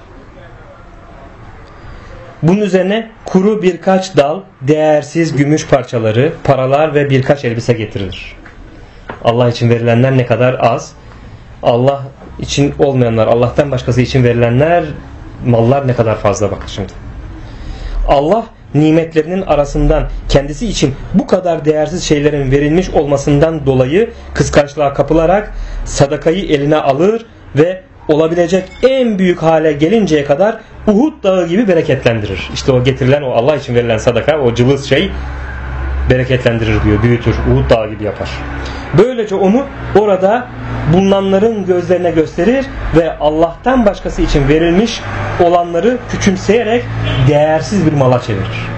Bunun üzerine kuru birkaç dal, değersiz gümüş parçaları, paralar ve birkaç elbise getirilir. Allah için verilenler ne kadar az. Allah için olmayanlar, Allah'tan başkası için verilenler, mallar ne kadar fazla, bakın şimdi. Allah nimetlerinin arasından kendisi için bu kadar değersiz şeylerin verilmiş olmasından dolayı kıskançlığa kapılarak sadakayı eline alır ve olabilecek en büyük hale gelinceye kadar Uhud dağı gibi bereketlendirir. İşte o getirilen, o Allah için verilen sadaka, o cılız şey bereketlendirir diyor, büyütür, Uhud dağı gibi yapar. Böylece onu orada bulunanların gözlerine gösterir ve Allah'tan başkası için verilmiş olanları küçümseyerek değersiz bir mala çevirir.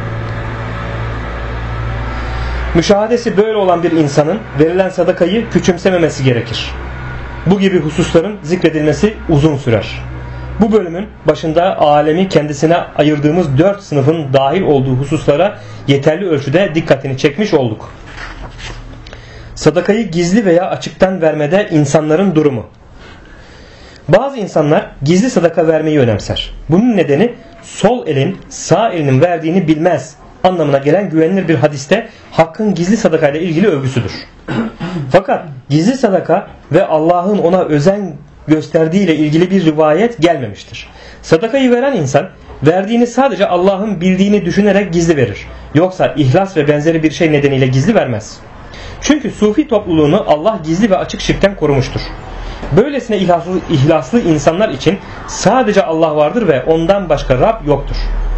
Müşahadesi böyle olan bir insanın verilen sadakayı küçümsememesi gerekir. Bu gibi hususların zikredilmesi uzun sürer. Bu bölümün başında alemi kendisine ayırdığımız 4 sınıfın dahil olduğu hususlara yeterli ölçüde dikkatini çekmiş olduk. Sadakayı gizli veya açıktan vermede insanların durumu. Bazı insanlar gizli sadaka vermeyi önemser. Bunun nedeni sol elin sağ elinin verdiğini bilmez anlamına gelen güvenilir bir hadiste Hakk'ın gizli sadakayla ilgili övgüsüdür. Fakat gizli sadaka ve Allah'ın ona özen gösterdiğiyle ilgili bir rivayet gelmemiştir. Sadakayı veren insan verdiğini sadece Allah'ın bildiğini düşünerek gizli verir. Yoksa ihlas ve benzeri bir şey nedeniyle gizli vermez. Çünkü Sufi topluluğunu Allah gizli ve açık şirkten korumuştur. Böylesine ihlaslı insanlar için sadece Allah vardır ve ondan başka Rab yoktur.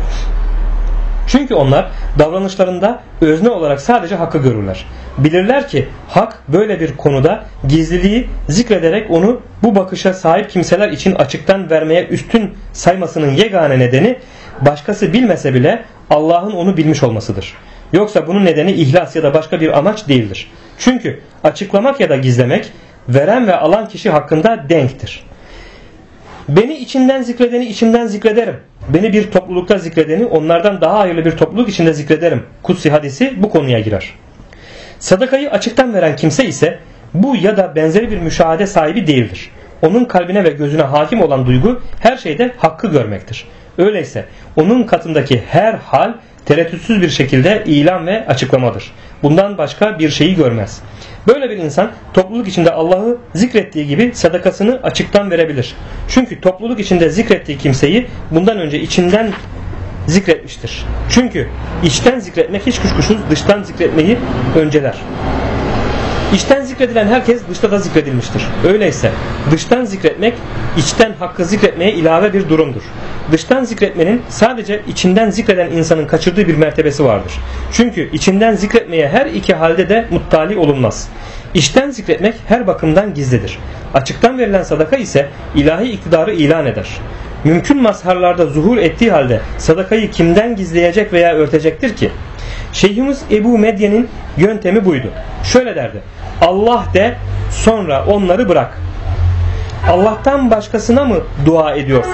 Çünkü onlar davranışlarında özne olarak sadece Hakk'ı görürler. Bilirler ki Hak böyle bir konuda gizliliği zikrederek onu bu bakışa sahip kimseler için açıktan vermeye üstün saymasının yegane nedeni başkası bilmese bile Allah'ın onu bilmiş olmasıdır. Yoksa bunun nedeni ihlas ya da başka bir amaç değildir. Çünkü açıklamak ya da gizlemek veren ve alan kişi hakkında denktir. Beni içinden zikredeni içimden zikrederim. Beni bir toplulukta zikredeni onlardan daha hayırlı bir topluluk içinde zikrederim. Kutsi hadisi bu konuya girer. Sadakayı açıktan veren kimse ise bu ya da benzeri bir müşahede sahibi değildir. Onun kalbine ve gözüne hakim olan duygu her şeyde hakkı görmektir. Öyleyse onun katındaki her hal tereddütsüz bir şekilde ilan ve açıklamadır. Bundan başka bir şeyi görmez. Böyle bir insan topluluk içinde Allah'ı zikrettiği gibi sadakasını açıktan verebilir. Çünkü topluluk içinde zikrettiği kimseyi bundan önce içinden zikretmiştir. Çünkü içten zikretmek hiç kuşkusuz dıştan zikretmeyi önceler. İçten zikredilen herkes dışta da zikredilmiştir. Öyleyse dıştan zikretmek içten hakkı zikretmeye ilave bir durumdur. Dıştan zikretmenin sadece içinden zikreden insanın kaçırdığı bir mertebesi vardır. Çünkü içinden zikretmeye her iki halde de muttali olunmaz. İçten zikretmek her bakımdan gizlidir. Açıktan verilen sadaka ise ilahi iktidarı ilan eder. Mümkün mazharlarda zuhur ettiği halde sadakayı kimden gizleyecek veya örtecektir ki? Şeyhimiz Ebu Medyen'in yöntemi buydu. Şöyle derdi: Allah de, sonra onları bırak. Allah'tan başkasına mı dua ediyorsunuz?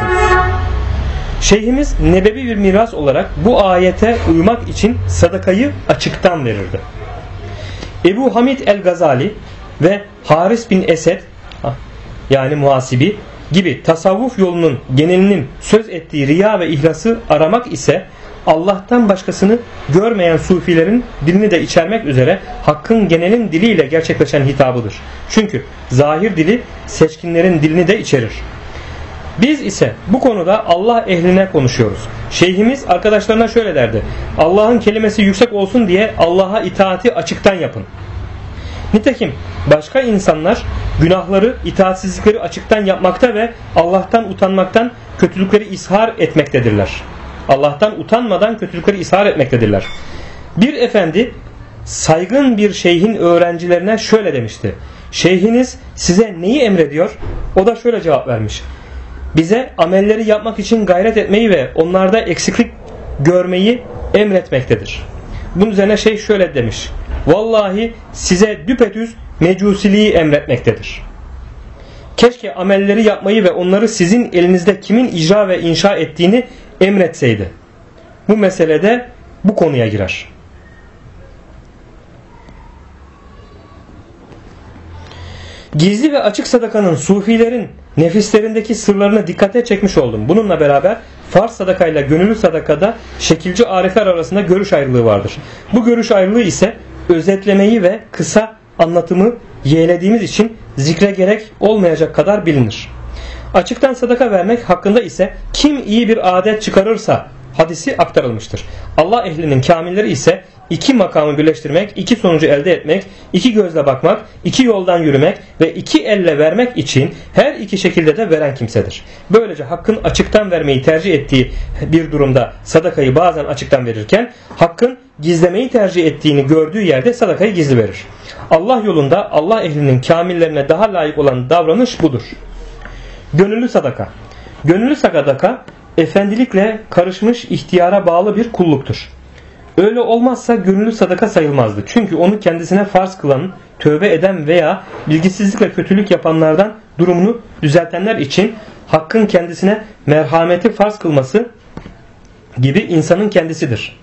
Şeyhimiz nebevi bir miras olarak bu ayete uymak için sadakayı açıktan verirdi. Ebu Hamid el-Gazali ve Haris bin Esed yani Muhasibi gibi tasavvuf yolunun genelinin söz ettiği riya ve ihlası aramak ise Allah'tan başkasını görmeyen sufilerin dilini de içermek üzere hakkın genelin diliyle gerçekleşen hitabıdır. Çünkü zahir dili seçkinlerin dilini de içerir. Biz ise bu konuda Allah ehline konuşuyoruz. Şeyhimiz arkadaşlarına şöyle derdi: Allah'ın kelimesi yüksek olsun diye Allah'a itaati açıktan yapın. Nitekim başka insanlar günahları, itaatsizlikleri açıktan yapmakta ve Allah'tan utanmaktan kötülükleri ishar etmektedirler. Allah'tan utanmadan kötülükleri ishar etmektedirler. Bir efendi saygın bir şeyhin öğrencilerine şöyle demişti: Şeyhiniz size neyi emrediyor? O da şöyle cevap vermiş: Bize amelleri yapmak için gayret etmeyi ve onlarda eksiklik görmeyi emretmektedir. Bunun üzerine şeyh şöyle demiş: Vallahi size düpedüz mecusiliği emretmektedir. Keşke amelleri yapmayı ve onları sizin elinizde kimin icra ve inşa ettiğini emretseydi. Bu meselede bu konuya girer. Gizli ve açık sadakanın sufilerin nefislerindeki sırlarını dikkate çekmiş oldum. Bununla beraber farz sadakayla gönüllü sadakada şekilci arifler arasında görüş ayrılığı vardır. Bu görüş ayrılığı ise özetlemeyi ve kısa anlatımı yeğlediğimiz için zikre gerek olmayacak kadar bilinir. Açıktan sadaka vermek hakkında ise kim iyi bir adet çıkarırsa hadisi aktarılmıştır. Allah ehlinin kamilleri ise iki makamı birleştirmek, iki sonucu elde etmek, iki gözle bakmak, iki yoldan yürümek ve iki elle vermek için her iki şekilde de veren kimsedir. Böylece hakkın açıktan vermeyi tercih ettiği bir durumda sadakayı bazen açıktan verirken, hakkın gizlemeyi tercih ettiğini gördüğü yerde sadakayı gizli verir. Allah yolunda Allah ehlinin kamillerine daha layık olan davranış budur. Gönüllü sadaka. Gönüllü sadaka efendilikle karışmış ihtiyara bağlı bir kulluktur. Öyle olmazsa gönüllü sadaka sayılmazdı. Çünkü onu kendisine farz kılan, tövbe eden veya bilgisizlikle kötülük yapanlardan durumunu düzeltenler için hakkın kendisine merhameti farz kılması gibi insanın kendisidir.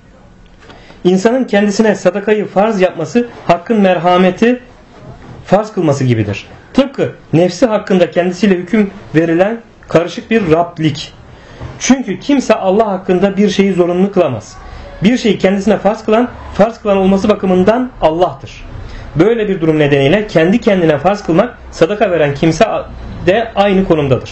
İnsanın kendisine sadakayı farz yapması hakkın merhameti farz kılması gibidir. Tıpkı nefsi hakkında kendisiyle hüküm verilen karışık bir Rablik. Çünkü kimse Allah hakkında bir şeyi zorunlu kılamaz. Bir şeyi kendisine farz kılan olması bakımından Allah'tır. Böyle bir durum nedeniyle kendi kendine farz kılmak sadaka veren kimse de aynı konumdadır.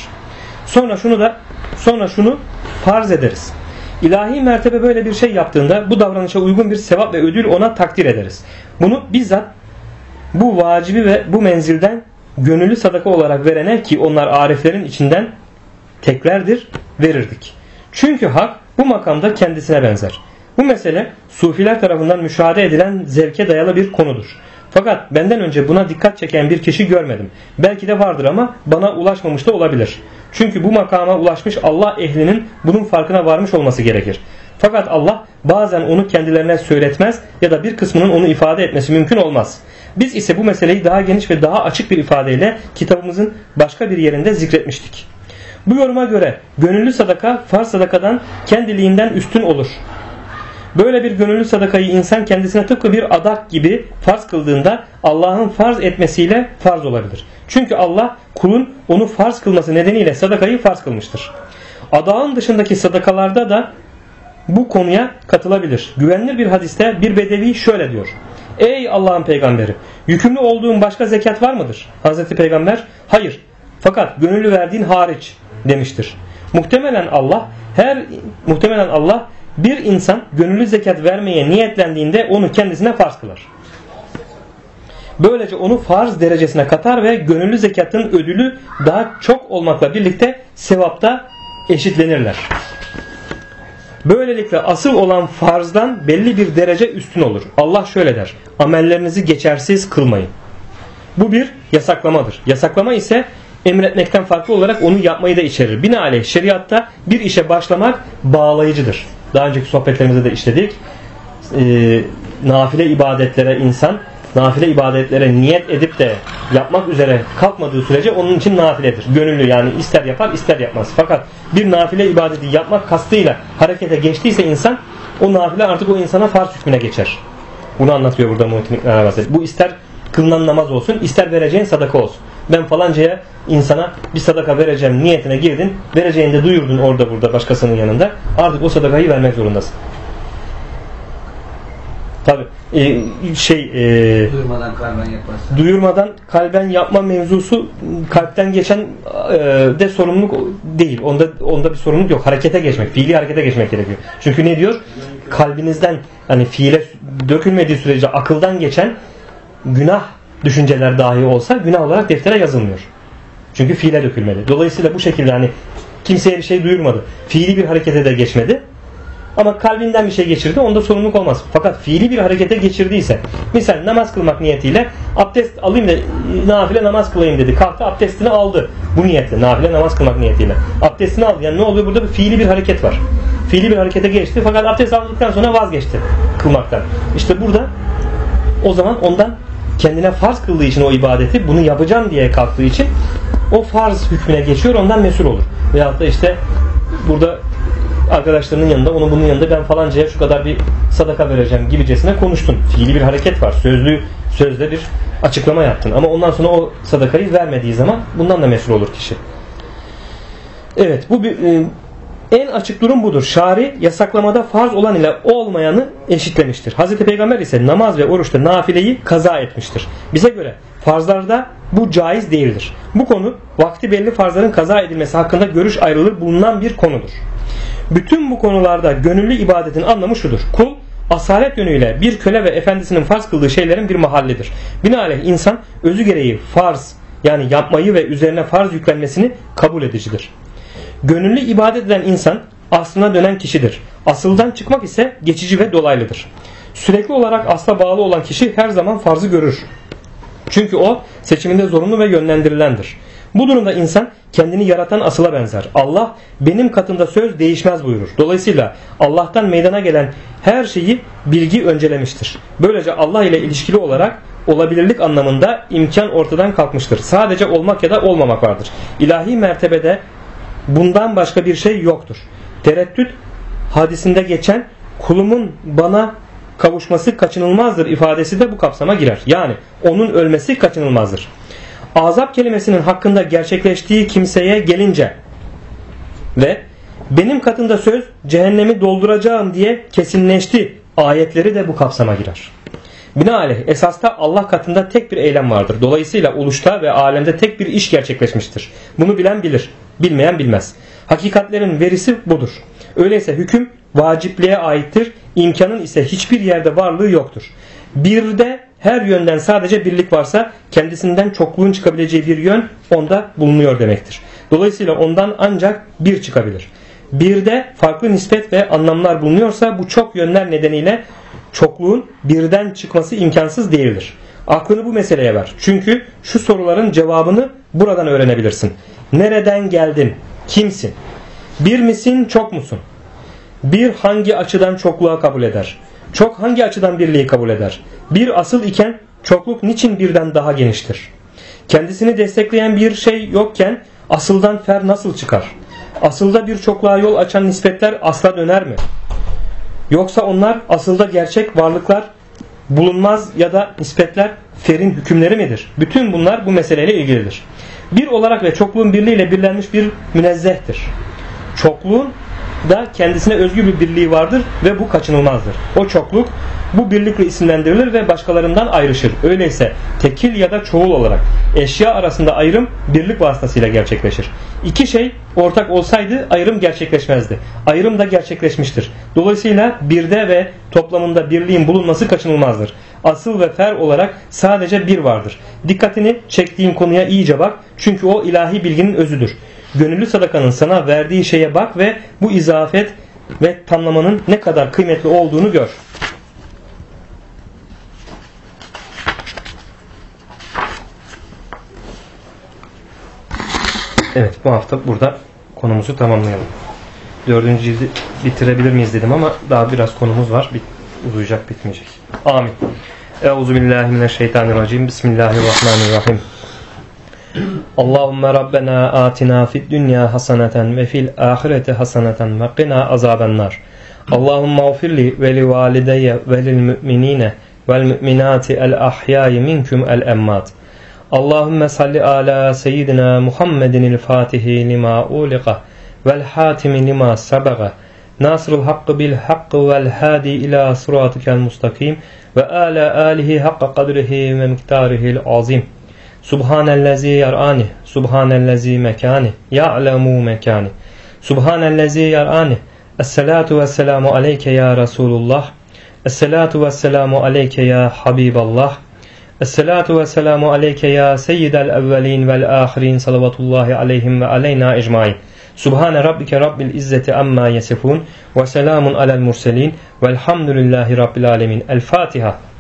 Sonra şunu farz ederiz. İlahi mertebe böyle bir şey yaptığında bu davranışa uygun bir sevap ve ödül ona takdir ederiz. Bunu bizzat bu vacibi ve bu menzilden gönüllü sadaka olarak verene, ki onlar ariflerin içinden teklerdir, verirdik. Çünkü hak bu makamda kendisine benzer. Bu mesele sufiler tarafından müşahede edilen zevke dayalı bir konudur. Fakat benden önce buna dikkat çeken bir kişi görmedim. Belki de vardır ama bana ulaşmamış da olabilir. Çünkü bu makama ulaşmış Allah ehlinin bunun farkına varmış olması gerekir. Fakat Allah bazen onu kendilerine söyletmez ya da bir kısmının onu ifade etmesi mümkün olmaz. Biz ise bu meseleyi daha geniş ve daha açık bir ifadeyle kitabımızın başka bir yerinde zikretmiştik. Bu yoruma göre gönüllü sadaka farz sadakadan kendiliğinden üstün olur. Böyle bir gönüllü sadakayı insan kendisine tıpkı bir adak gibi farz kıldığında Allah'ın farz etmesiyle farz olabilir. Çünkü Allah kulun onu farz kılması nedeniyle sadakayı farz kılmıştır. Adağın dışındaki sadakalarda da bu konuya katılabilir. Güvenilir bir hadiste bir bedevi şöyle diyor: Ey Allah'ın peygamberi, yükümlü olduğun başka zekat var mıdır? Hazreti Peygamber hayır, fakat gönüllü verdiğin hariç demiştir. Muhtemelen Allah bir insan gönüllü zekat vermeye niyetlendiğinde onu kendisine farz kılar. Böylece onu farz derecesine katar ve gönüllü zekatın ödülü daha çok olmakla birlikte sevapta eşitlenirler. Böylelikle asıl olan farzdan belli bir derece üstün olur. Allah şöyle der: amellerinizi geçersiz kılmayın. Bu bir yasaklamadır. Yasaklama ise emretmekten farklı olarak onu yapmayı da içerir. Binaenaleyh şeriatta bir işe başlamak bağlayıcıdır. Daha önceki sohbetlerimizde de işledik. Nafile ibadetlere niyet edip de yapmak üzere kalkmadığı sürece onun için nafiledir. Gönüllü, yani ister yapar ister yapmaz. Fakat bir nafile ibadeti yapmak kastıyla harekete geçtiyse insan, o nafile artık o insana farz hükmüne geçer. Bunu anlatıyor burada Muhittin İbn Arabi. Bu ister kılınan namaz olsun, ister vereceğin sadaka olsun. Ben falancaya insana bir sadaka vereceğim niyetine girdin, vereceğini de duyurdun orada burada başkasının yanında. Artık o sadakayı vermek zorundasın. Tabii duyurmadan kalben yapma mevzusu kalpten geçen de sorumluluk değil. Onda bir sorumluluk yok. Harekete geçmek, fiili harekete geçmek gerekiyor. Çünkü ne diyor? Kalbinizden hani fiile dökülmediği sürece akıldan geçen günah düşünceler dahi olsa günah olarak deftere yazılmıyor. Çünkü fiile dökülmedi. Dolayısıyla bu şekilde hani kimseye bir şey duyurmadı. Fiili bir harekete de geçmedi. Ama kalbinden bir şey geçirdi, onda sorumluluk olmaz. Fakat fiili bir harekete geçirdiyse, misal namaz kılmak niyetiyle abdest alayım da nafile namaz kılayım dedi. Kalktı abdestini aldı. Bu niyetle, nafile namaz kılmak niyetiyle. Abdestini aldı. Yani ne oluyor? Burada bir fiili bir hareket var. Fiili bir harekete geçti fakat abdest aldıktan sonra vazgeçti kılmaktan. İşte burada o zaman ondan kendine farz kıldığı için o ibadeti, bunu yapacağım diye kalktığı için o farz hükmüne geçiyor, ondan mesul olur. Veyahut da işte burada arkadaşlarının yanında, onun bunun yanında ben falancaya şu kadar bir sadaka vereceğim gibicesine konuştun. Fiili bir hareket var. Sözde bir açıklama yaptın. Ama ondan sonra o sadakayı vermediği zaman bundan da mesul olur kişi. Evet, bu bir en açık durum budur. Şari yasaklamada farz olan ile olmayanı eşitlemiştir. Hazreti Peygamber ise namaz ve oruçta nafileyi kaza etmiştir. Bize göre farzlarda bu caiz değildir. Bu konu vakti belli farzların kaza edilmesi hakkında görüş ayrılığı bulunan bir konudur. Bütün bu konularda gönüllü ibadetin anlamı şudur. Kul asalet yönüyle bir köle ve efendisinin farz kıldığı şeylerin bir mahallidir. Binaenaleyh insan özü gereği farz, yani yapmayı ve üzerine farz yüklenmesini kabul edicidir. Gönüllü ibadet eden insan aslına dönen kişidir. Asıldan çıkmak ise geçici ve dolaylıdır. Sürekli olarak asla bağlı olan kişi her zaman farzı görür. Çünkü o seçiminde zorunlu ve yönlendirilendir. Bu durumda insan kendini yaratan asıla benzer. Allah benim katımda söz değişmez buyurur. Dolayısıyla Allah'tan meydana gelen her şeyi bilgi öncelemiştir. Böylece Allah ile ilişkili olarak olabilirlik anlamında imkan ortadan kalkmıştır. Sadece olmak ya da olmamak vardır. İlahi mertebede bundan başka bir şey yoktur. Tereddüt hadisinde geçen kulumun bana kavuşması kaçınılmazdır ifadesi de bu kapsama girer. Yani onun ölmesi kaçınılmazdır. Azap kelimesinin hakkında gerçekleştiği kimseye gelince ve benim katında söz cehennemi dolduracağım diye kesinleşti ayetleri de bu kapsama girer. Binaenaleyh esasta Allah katında tek bir eylem vardır. Dolayısıyla oluşta ve alemde tek bir iş gerçekleşmiştir. Bunu bilen bilir, bilmeyen bilmez. Hakikatlerin verisi budur. Öyleyse hüküm vacipliğe aittir, imkanın ise hiçbir yerde varlığı yoktur. Bir de her yönden sadece birlik varsa kendisinden çokluğun çıkabileceği bir yön onda bulunuyor demektir. Dolayısıyla ondan ancak bir çıkabilir. Bir de farklı nispet ve anlamlar bulunuyorsa bu çok yönler nedeniyle çokluğun birden çıkması imkansız değildir. Aklını bu meseleye ver. Çünkü şu soruların cevabını buradan öğrenebilirsin. Nereden geldin? Kimsin? Bir misin, çok musun? Bir hangi açıdan çokluğa kabul eder? Çok hangi açıdan birliği kabul eder? Bir asıl iken çokluk niçin birden daha geniştir? Kendisini destekleyen bir şey yokken asıldan fer nasıl çıkar? Asılda bir çokluğa yol açan nispetler asla döner mi? Yoksa onlar asılda gerçek varlıklar bulunmaz ya da nispetler ferin hükümleri midir? Bütün bunlar bu meseleyle ilgilidir. Bir olarak ve çokluğun birliğiyle birlenmiş bir münezzehtir. Çokluğun da kendisine özgü bir birliği vardır ve bu kaçınılmazdır. O çokluk bu birlikle isimlendirilir ve başkalarından ayrışır. Öyleyse tekil ya da çoğul olarak eşya arasında ayrım birlik vasıtasıyla gerçekleşir. İki şey ortak olsaydı ayrım gerçekleşmezdi. Ayrım da gerçekleşmiştir. Dolayısıyla birde ve toplamında birliğin bulunması kaçınılmazdır. Asıl ve fer olarak sadece bir vardır. Dikkatini çektiğim konuya iyice bak. Çünkü o ilahi bilginin özüdür. Gönüllü sadakanın sana verdiği şeye bak ve bu izafet ve tamlamanın ne kadar kıymetli olduğunu gör. Evet, bu hafta burada konumuzu tamamlayalım. 4. cildi bitirebilir miyiz dedim ama daha biraz konumuz var. Uzayacak, bitmeyecek. Amin. Euzubillahimineşşeytanirracim. Bismillahirrahmanirrahim. Allahümme Rabbena atina fid dünya haseneten ve fil ahireti haseneten ve qina azabennar. Allahümme ufirli ve li valideyye ve lil müminine vel müminati el ahyai minkum el emmat. Allahümme salli ala seyyidina Muhammedin el fatihi lima uliqa vel hatimi lima sabaga nasrul hakkı bil hakkı vel hadi ila sıratikel mustakim ve ala alihi hakka kadrihi ve miktarihil azim. Subhanellezi yar'ani, subhanellezi mekani, ya'lemu mekani. Subhanellezi yar'ani. Esselatu vesselamu aleyke ya Resulullah. Esselatu vesselamu aleyke ya Habiballah. Esselatu vesselamu aleyke ya seyyidel evvelin vel ahirin salavatullahi aleyhim ve aleyna ecmain. Subhane rabbike rabbil izzeti amma yesifun ve selamun alel murselin velhamdülillahi rabbil alemin. El Fatiha.